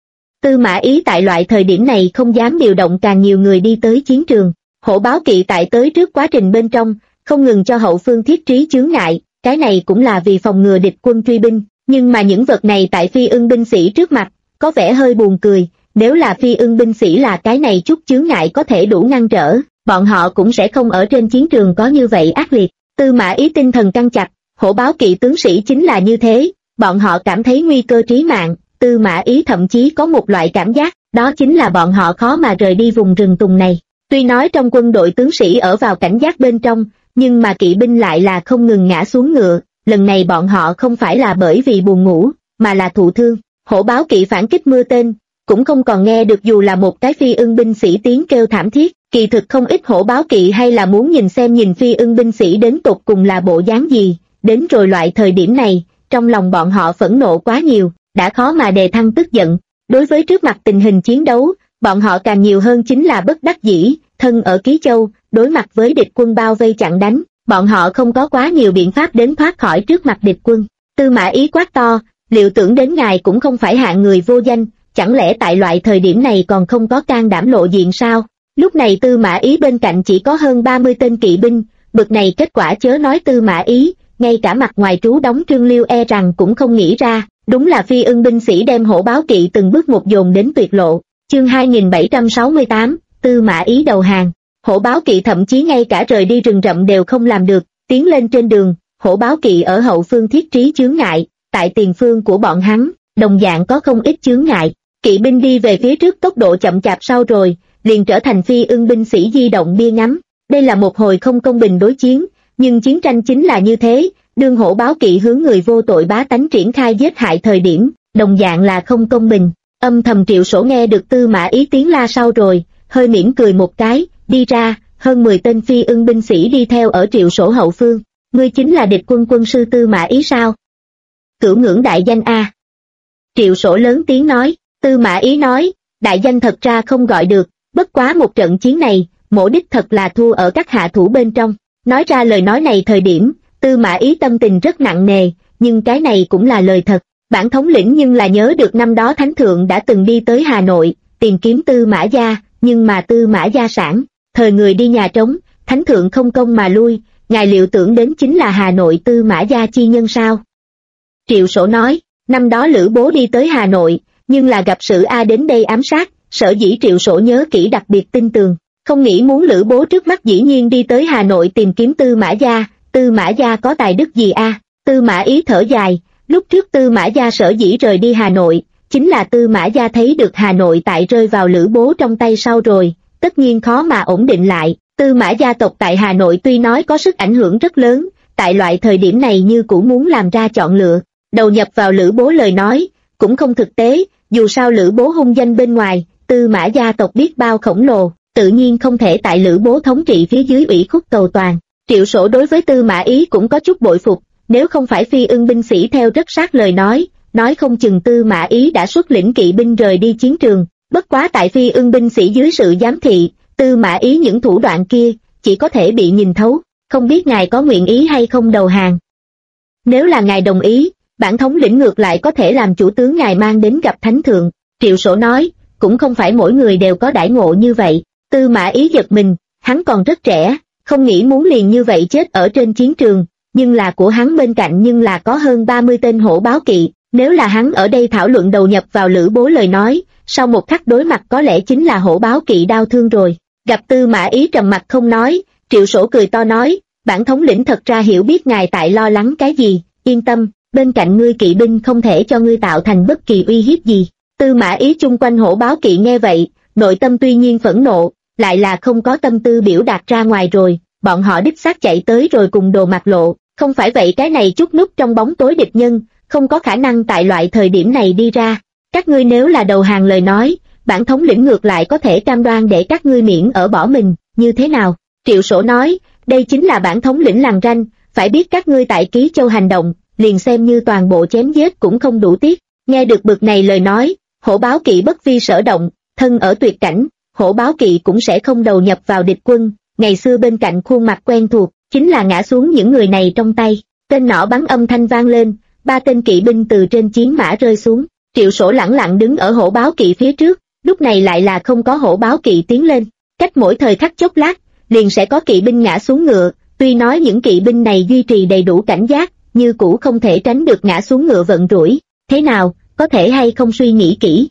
Tư Mã Ý tại loại thời điểm này không dám điều động càng nhiều người đi tới chiến trường, hổ báo kỵ tại tới trước quá trình bên trong, không ngừng cho hậu phương thiết trí chướng ngại, cái này cũng là vì phòng ngừa địch quân truy binh, nhưng mà những vật này tại phi ưng binh sĩ trước mặt, có vẻ hơi buồn cười, nếu là phi ưng binh sĩ là cái này chút chướng ngại có thể đủ ngăn trở, bọn họ cũng sẽ không ở trên chiến trường có như vậy ác liệt. Tư Mã Ý tinh thần căng chặt, hổ báo kỵ tướng sĩ chính là như thế, bọn họ cảm thấy nguy cơ trí mạng. Tư Mã Ý thậm chí có một loại cảm giác, đó chính là bọn họ khó mà rời đi vùng rừng tùng này. Tuy nói trong quân đội tướng sĩ ở vào cảnh giác bên trong, nhưng mà kỵ binh lại là không ngừng ngã xuống ngựa, lần này bọn họ không phải là bởi vì buồn ngủ, mà là thụ thương. Hổ báo kỵ phản kích mưa tên, cũng không còn nghe được dù là một cái phi ưng binh sĩ tiếng kêu thảm thiết, kỳ thực không ít hổ báo kỵ hay là muốn nhìn phi ưng binh sĩ đến tột cùng là bộ dáng gì, đến rồi loại thời điểm này, trong lòng bọn họ phẫn nộ quá nhiều, đã khó mà đề thăng tức giận. Đối với trước mặt tình hình chiến đấu, bọn họ càng nhiều hơn chính là bất đắc dĩ, thân ở Ký Châu, đối mặt với địch quân bao vây chặn đánh, bọn họ không có quá nhiều biện pháp đến thoát khỏi trước mặt địch quân. Tư Mã Ý quát to, liệu tưởng đến ngài cũng không phải hạng người vô danh, chẳng lẽ tại loại thời điểm này còn không có can đảm lộ diện sao? Lúc này Tư Mã Ý bên cạnh chỉ có hơn 30 tên kỵ binh, bực này kết quả chớ nói Tư Mã Ý, ngay cả mặt ngoài trú đóng Trương Liêu e rằng cũng không nghĩ ra. Đúng là phi ưng binh sĩ đem hổ báo kỵ từng bước một dồn đến tuyệt lộ. Chương 2768, Tư Mã Ý đầu hàng. Hổ báo kỵ thậm chí ngay cả rời đi rừng rậm đều không làm được, tiến lên trên đường, hổ báo kỵ ở hậu phương thiết trí chướng ngại, tại tiền phương của bọn hắn, đồng dạng có không ít chướng ngại. Kỵ binh đi về phía trước tốc độ chậm chạp sau rồi, liền trở thành phi ưng binh sĩ di động bia ngắm. Đây là một hồi không công bình đối chiến, nhưng chiến tranh chính là như thế. Đương hổ báo kỵ hướng người vô tội bá tánh triển khai giết hại thời điểm, đồng dạng là không công bình. Âm thầm Triệu Sổ nghe được Tư Mã Ý tiếng la sau rồi, hơi mỉm cười một cái, đi ra, hơn 10 tên phi ưng binh sĩ đi theo ở Triệu Sổ hậu phương. Ngươi chính là địch quân quân sư Tư Mã Ý sao? Cửu ngưỡng đại danh a. Triệu Sổ lớn tiếng nói. Tư Mã Ý nói, đại danh thật ra không gọi được, bất quá một trận chiến này, mỗ đích thật là thua ở các hạ thủ bên trong. Nói ra lời nói này thời điểm, Tư Mã Ý tâm tình rất nặng nề, nhưng cái này cũng là lời thật. Bản thống lĩnh nhưng là nhớ được năm đó Thánh Thượng đã từng đi tới Hà Nội, tìm kiếm Tư Mã gia, nhưng mà Tư Mã gia sản, thời người đi nhà trống, Thánh Thượng không công mà lui, ngài liệu tưởng đến chính là Hà Nội Tư Mã gia chi nhân sao? Triệu Sổ nói, năm đó Lữ Bố đi tới Hà Nội, nhưng là gặp sự A đến đây ám sát, sở dĩ Triệu Sổ nhớ kỹ đặc biệt tin tường, không nghĩ muốn Lữ Bố trước mắt dĩ nhiên đi tới Hà Nội tìm kiếm Tư Mã gia có tài đức gì a? Tư Mã Ý thở dài, lúc trước Tư Mã gia sở dĩ rời đi Hà Nội, chính là Tư Mã gia thấy được Hà Nội tại rơi vào Lữ Bố trong tay sau rồi, tất nhiên khó mà ổn định lại. Tư Mã gia tộc tại Hà Nội tuy nói có sức ảnh hưởng rất lớn, tại loại thời điểm này như cũng muốn làm ra chọn lựa, đầu nhập vào Lữ Bố lời nói, cũng không thực tế, dù sao Lữ Bố hung danh bên ngoài, Tư Mã gia tộc biết bao khổng lồ, tự nhiên không thể tại Lữ Bố thống trị phía dưới ủy khuất cầu toàn. Triệu Sổ đối với Tư Mã Ý cũng có chút bội phục, nếu không phải phi ưng binh sĩ theo rất sát lời nói không chừng Tư Mã Ý đã xuất lĩnh kỵ binh rời đi chiến trường, bất quá tại phi ưng binh sĩ dưới sự giám thị, Tư Mã Ý những thủ đoạn kia, chỉ có thể bị nhìn thấu, không biết ngài có nguyện ý hay không đầu hàng. Nếu là ngài đồng ý, bản thống lĩnh ngược lại có thể làm chủ tướng ngài mang đến gặp Thánh Thượng. Triệu Sổ nói, cũng không phải mỗi người đều có đãi ngộ như vậy. Tư Mã Ý giật mình, hắn còn rất trẻ, không nghĩ muốn liền như vậy chết ở trên chiến trường, nhưng là của hắn bên cạnh nhưng là có hơn 30 tên hổ báo kỵ, nếu là hắn ở đây thảo luận đầu nhập vào Lữ Bố lời nói, sau một khắc đối mặt có lẽ chính là hổ báo kỵ đau thương rồi. Gặp Tư Mã Ý trầm mặt không nói, Triệu Sổ cười to nói, bản thống lĩnh thật ra hiểu biết ngài tại lo lắng cái gì, yên tâm, bên cạnh ngươi kỵ binh không thể cho ngươi tạo thành bất kỳ uy hiếp gì. Tư Mã Ý chung quanh hổ báo kỵ nghe vậy, nội tâm tuy nhiên phẫn nộ, lại là không có tâm tư biểu đạt ra ngoài rồi, bọn họ đích xác chạy tới rồi cùng đồ mặt lộ, không phải vậy cái này chút núp trong bóng tối địch nhân, không có khả năng tại loại thời điểm này đi ra. Các ngươi nếu là đầu hàng lời nói, bản thống lĩnh ngược lại có thể cam đoan để các ngươi miễn ở bỏ mình, như thế nào? Triệu Sổ nói, đây chính là bản thống lĩnh lằn ranh, phải biết các ngươi tại Ký Châu hành động, liền xem như toàn bộ chém giết cũng không đủ tiếc. Nghe được bực này lời nói, hổ báo kỵ bất vi sở động, thân ở tuyệt cảnh, hổ báo kỵ cũng sẽ không đầu nhập vào địch quân, ngày xưa bên cạnh khuôn mặt quen thuộc, chính là ngã xuống những người này trong tay. Tên nỏ bắn âm thanh vang lên, 3 tên kỵ binh từ trên chiến mã rơi xuống, Triệu Sổ lẳng lặng đứng ở hổ báo kỵ phía trước, lúc này lại là không có hổ báo kỵ tiến lên, cách mỗi thời khắc chốc lát, liền sẽ có kỵ binh ngã xuống ngựa, tuy nói những kỵ binh này duy trì đầy đủ cảnh giác, như cũ không thể tránh được ngã xuống ngựa vận rủi. Thế nào, có thể hay không suy nghĩ kỹ?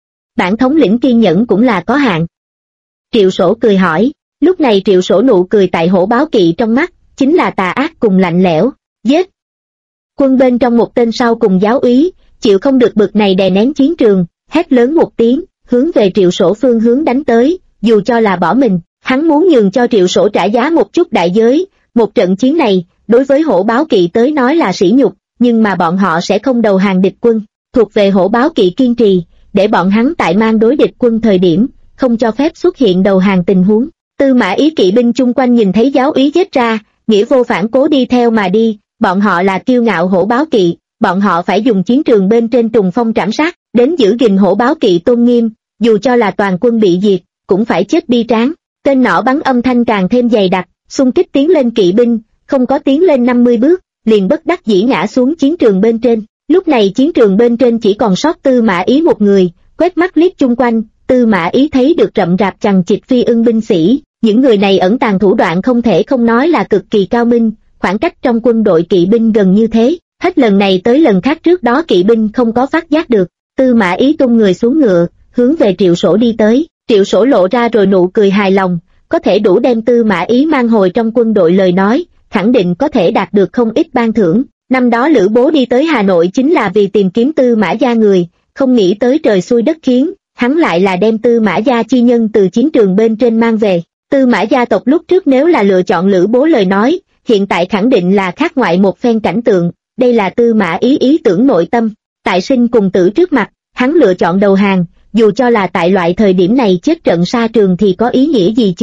Bản thống lĩnh kiên nhẫn cũng là có hạn. Triệu Sổ cười hỏi, lúc này Triệu Sổ nụ cười tại hổ báo kỵ trong mắt, chính là tà ác cùng lạnh lẽo. Giết! Quân bên trong một tên sau cùng giáo úy, chịu không được bực này đè nén chiến trường, hét lớn một tiếng, hướng về Triệu Sổ phương hướng đánh tới, dù cho là bỏ mình, hắn muốn nhường cho Triệu Sổ trả giá một chút đại giới. Một trận chiến này, đối với hổ báo kỵ tới nói là sỉ nhục, nhưng mà bọn họ sẽ không đầu hàng địch quân, thuộc về hổ báo kỵ kiên trì, để bọn hắn tại mang đối địch quân thời điểm, không cho phép xuất hiện đầu hàng tình huống. Tư Mã Ý kỵ binh chung quanh nhìn thấy giáo úy giết ra, nghĩa vô phản cố đi theo mà đi, bọn họ là kiêu ngạo hổ báo kỵ, bọn họ phải dùng chiến trường bên trên trùng phong trảm sát, đến giữ gìn hổ báo kỵ tôn nghiêm, dù cho là toàn quân bị diệt, cũng phải chết bi tráng. Tên nỏ bắn âm thanh càng thêm dày đặc, xung kích tiến lên kỵ binh, không có tiến lên 50 bước, liền bất đắc dĩ ngã xuống chiến trường bên trên. Lúc này chiến trường bên trên chỉ còn sót Tư Mã Ý một người, quét mắt liếc chung quanh, Tư Mã Ý thấy được rậm rạp chằng chịt phi ưng binh sĩ, những người này ẩn tàng thủ đoạn không thể không nói là cực kỳ cao minh, khoảng cách trong quân đội kỵ binh gần như thế, hết lần này tới lần khác trước đó kỵ binh không có phát giác được. Tư Mã Ý tung người xuống ngựa, hướng về Triệu Sổ đi tới, Triệu Sổ lộ ra rồi nụ cười hài lòng, có thể đủ đem Tư Mã Ý mang hồi trong quân đội lời nói, khẳng định có thể đạt được không ít ban thưởng. Năm đó Lữ Bố đi tới Hà Nội chính là vì tìm kiếm Tư Mã gia người, không nghĩ tới trời xui đất khiến, hắn lại là đem Tư Mã gia chi nhân từ chiến trường bên trên mang về. Tư Mã gia tộc lúc trước nếu là lựa chọn Lữ Bố lời nói, hiện tại khẳng định là khác ngoại một phen cảnh tượng, đây là Tư Mã Ý ý tưởng nội tâm. Tại sinh cùng tử trước mặt, hắn lựa chọn đầu hàng, dù cho là tại loại thời điểm này chết trận xa trường thì có ý nghĩa gì chứ,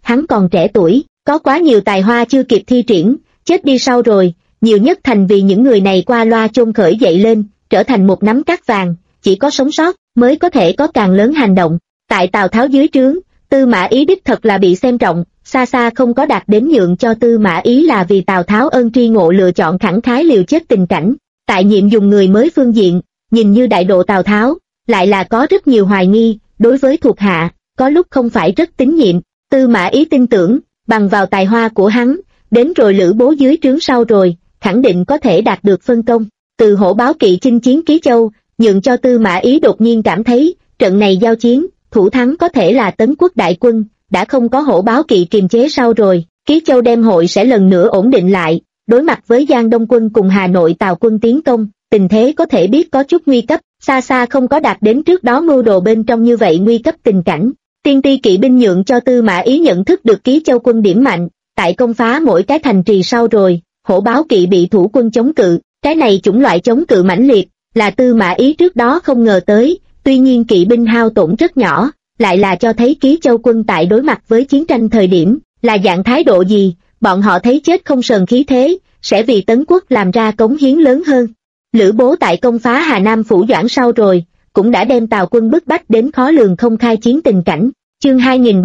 hắn còn trẻ tuổi, có quá nhiều tài hoa chưa kịp thi triển, chết đi sau rồi, nhiều nhất thành vì những người này qua loa chôn khởi dậy lên, trở thành một nắm cát vàng, chỉ có sống sót mới có thể có càng lớn hành động. Tại Tào Tháo dưới trướng, Tư Mã Ý đích thật là bị xem trọng, xa xa không có đạt đến nhượng cho Tư Mã Ý là vì Tào Tháo ơn tri ngộ lựa chọn khẳng khái liều chết tình cảnh. Tại nhiệm dùng người mới phương diện, nhìn như đại độ Tào Tháo, lại là có rất nhiều hoài nghi, đối với thuộc hạ, có lúc không phải rất tín nhiệm. Tư Mã Ý tin tưởng, bằng vào tài hoa của hắn, đến rồi Lữ Bố dưới trướng sau rồi, khẳng định có thể đạt được phân công. Từ Hổ Báo Kỵ chinh chiến Ký Châu, nhượng cho Tư Mã Ý đột nhiên cảm thấy, trận này giao chiến, thủ thắng có thể là Tấn Quốc đại quân, đã không có Hổ Báo Kỵ kiềm chế sau rồi, Ký Châu đem hội sẽ lần nữa ổn định lại, đối mặt với Giang Đông quân cùng Hà Nội Tào quân tiến công, tình thế có thể biết có chút nguy cấp, xa xa không có đạt đến trước đó mưu đồ bên trong như vậy nguy cấp tình cảnh. Tiên ti kỵ binh nhượng cho Tư Mã Ý nhận thức được Ký Châu quân điểm mạnh, tại công phá mỗi cái thành trì sau rồi, Hổ Báo Kỵ bị thủ quân chống cự, cái này chủng loại chống cự mãnh liệt, là Tư Mã Ý trước đó không ngờ tới, tuy nhiên kỵ binh hao tổn rất nhỏ, lại là cho thấy Ký Châu quân tại đối mặt với chiến tranh thời điểm, là dạng thái độ gì, bọn họ thấy chết không sờn khí thế, sẽ vì Tấn Quốc làm ra cống hiến lớn hơn. Lữ Bố tại công phá Hà Nam Phủ Doãn sau rồi, cũng đã đem Tào quân bức bách đến khó lường không khai chiến tình cảnh. Chương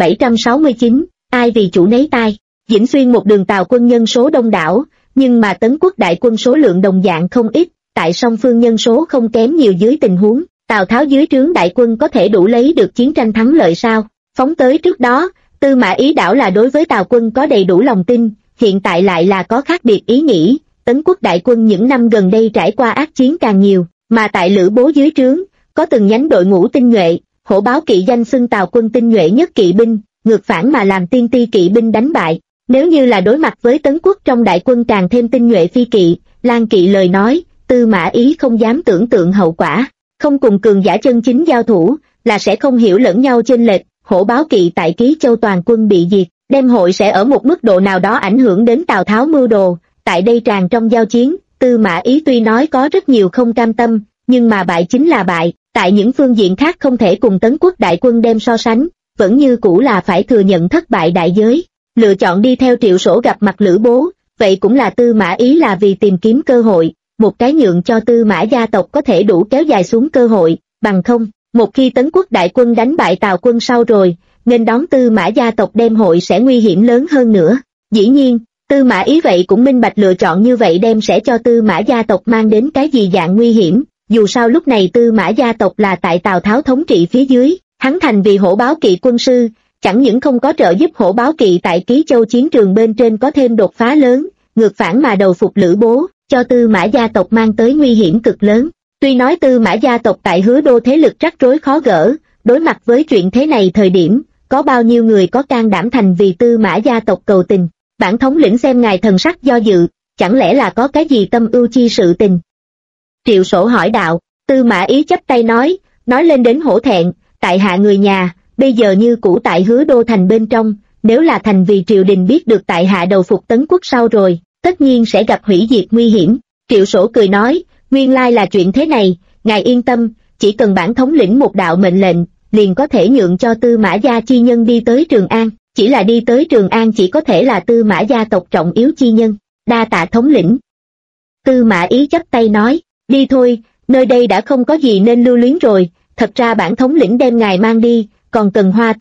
2769, ai vì chủ nấy tai. Vĩnh Xuyên một đường Tào quân nhân số đông đảo, nhưng mà Tấn Quốc đại quân số lượng đồng dạng không ít, tại song phương nhân số không kém nhiều dưới tình huống, Tào Tháo dưới trướng đại quân có thể đủ lấy được chiến tranh thắng lợi sao? Phóng tới trước đó, Tư Mã Ý đảo là đối với Tào quân có đầy đủ lòng tin, hiện tại lại là có khác biệt ý nghĩ. Tấn Quốc đại quân những năm gần đây trải qua ác chiến càng nhiều, mà tại Lữ Bố dưới trướng, có từng nhánh đội ngũ tinh nhuệ, Hổ Báo Kỵ danh xưng Tào quân tinh nhuệ nhất kỵ binh, ngược phản mà làm tiên ti kỵ binh đánh bại. Nếu như là đối mặt với Tấn Quốc trong đại quân càng thêm tinh nhuệ phi kỵ, Lang kỵ lời nói, Tư Mã Ý không dám tưởng tượng hậu quả, không cùng cường giả chân chính giao thủ, là sẽ không hiểu lẫn nhau chênh lệch. Hổ Báo Kỵ tại Ký Châu toàn quân bị diệt, đem hội sẽ ở một mức độ nào đó ảnh hưởng đến Tào Tháo mưu đồ. Tại đây tràn trong giao chiến, Tư Mã Ý tuy nói có rất nhiều không cam tâm, nhưng mà bại chính là bại, tại những phương diện khác không thể cùng Tấn Quốc đại quân đem so sánh, vẫn như cũ là phải thừa nhận thất bại đại giới. Lựa chọn đi theo Triệu Sổ gặp mặt Lữ Bố, vậy cũng là Tư Mã Ý là vì tìm kiếm cơ hội, một cái nhượng cho Tư Mã gia tộc có thể đủ kéo dài xuống cơ hội, bằng không, một khi Tấn Quốc đại quân đánh bại Tào quân sau rồi, nên đón Tư Mã gia tộc đem hội sẽ nguy hiểm lớn hơn nữa. Dĩ nhiên, Tư Mã Ý vậy cũng minh bạch lựa chọn như vậy đem sẽ cho Tư Mã gia tộc mang đến cái gì dạng nguy hiểm, dù sao lúc này Tư Mã gia tộc là tại Tào Tháo thống trị phía dưới, hắn thành vì Hổ Báo Kỵ quân sư, chẳng những không có trợ giúp Hổ Báo Kỵ tại Ký Châu chiến trường bên trên có thêm đột phá lớn, ngược phản mà đầu phục Lữ Bố, cho Tư Mã gia tộc mang tới nguy hiểm cực lớn. Tuy nói Tư Mã gia tộc tại Hứa Đô thế lực rắc rối khó gỡ, đối mặt với chuyện thế này thời điểm, có bao nhiêu người có can đảm thành vì Tư Mã gia tộc cầu tình. Bản thống lĩnh xem ngài thần sắc do dự, chẳng lẽ là có cái gì tâm ưu chi sự tình? Triệu Sổ hỏi đạo. Tư Mã Ý chắp tay nói lên đến hổ thẹn, tại hạ người nhà, bây giờ như cũ tại Hứa Đô thành bên trong, nếu là thành vì triều đình biết được tại hạ đầu phục Tấn Quốc sau rồi, tất nhiên sẽ gặp hủy diệt nguy hiểm. Triệu Sổ cười nói, nguyên lai là chuyện thế này, ngài yên tâm, chỉ cần bản thống lĩnh một đạo mệnh lệnh, liền có thể nhượng cho Tư Mã gia chi nhân đi tới Trường An, chỉ là đi tới Trường An chỉ có thể là Tư Mã gia tộc trọng yếu chi nhân, đa tạ thống lĩnh. Tư Mã Ý chắp tay nói, đi thôi, nơi đây đã không có gì nên lưu luyến rồi, thật ra bản thống lĩnh đem ngài mang đi, còn cần hoa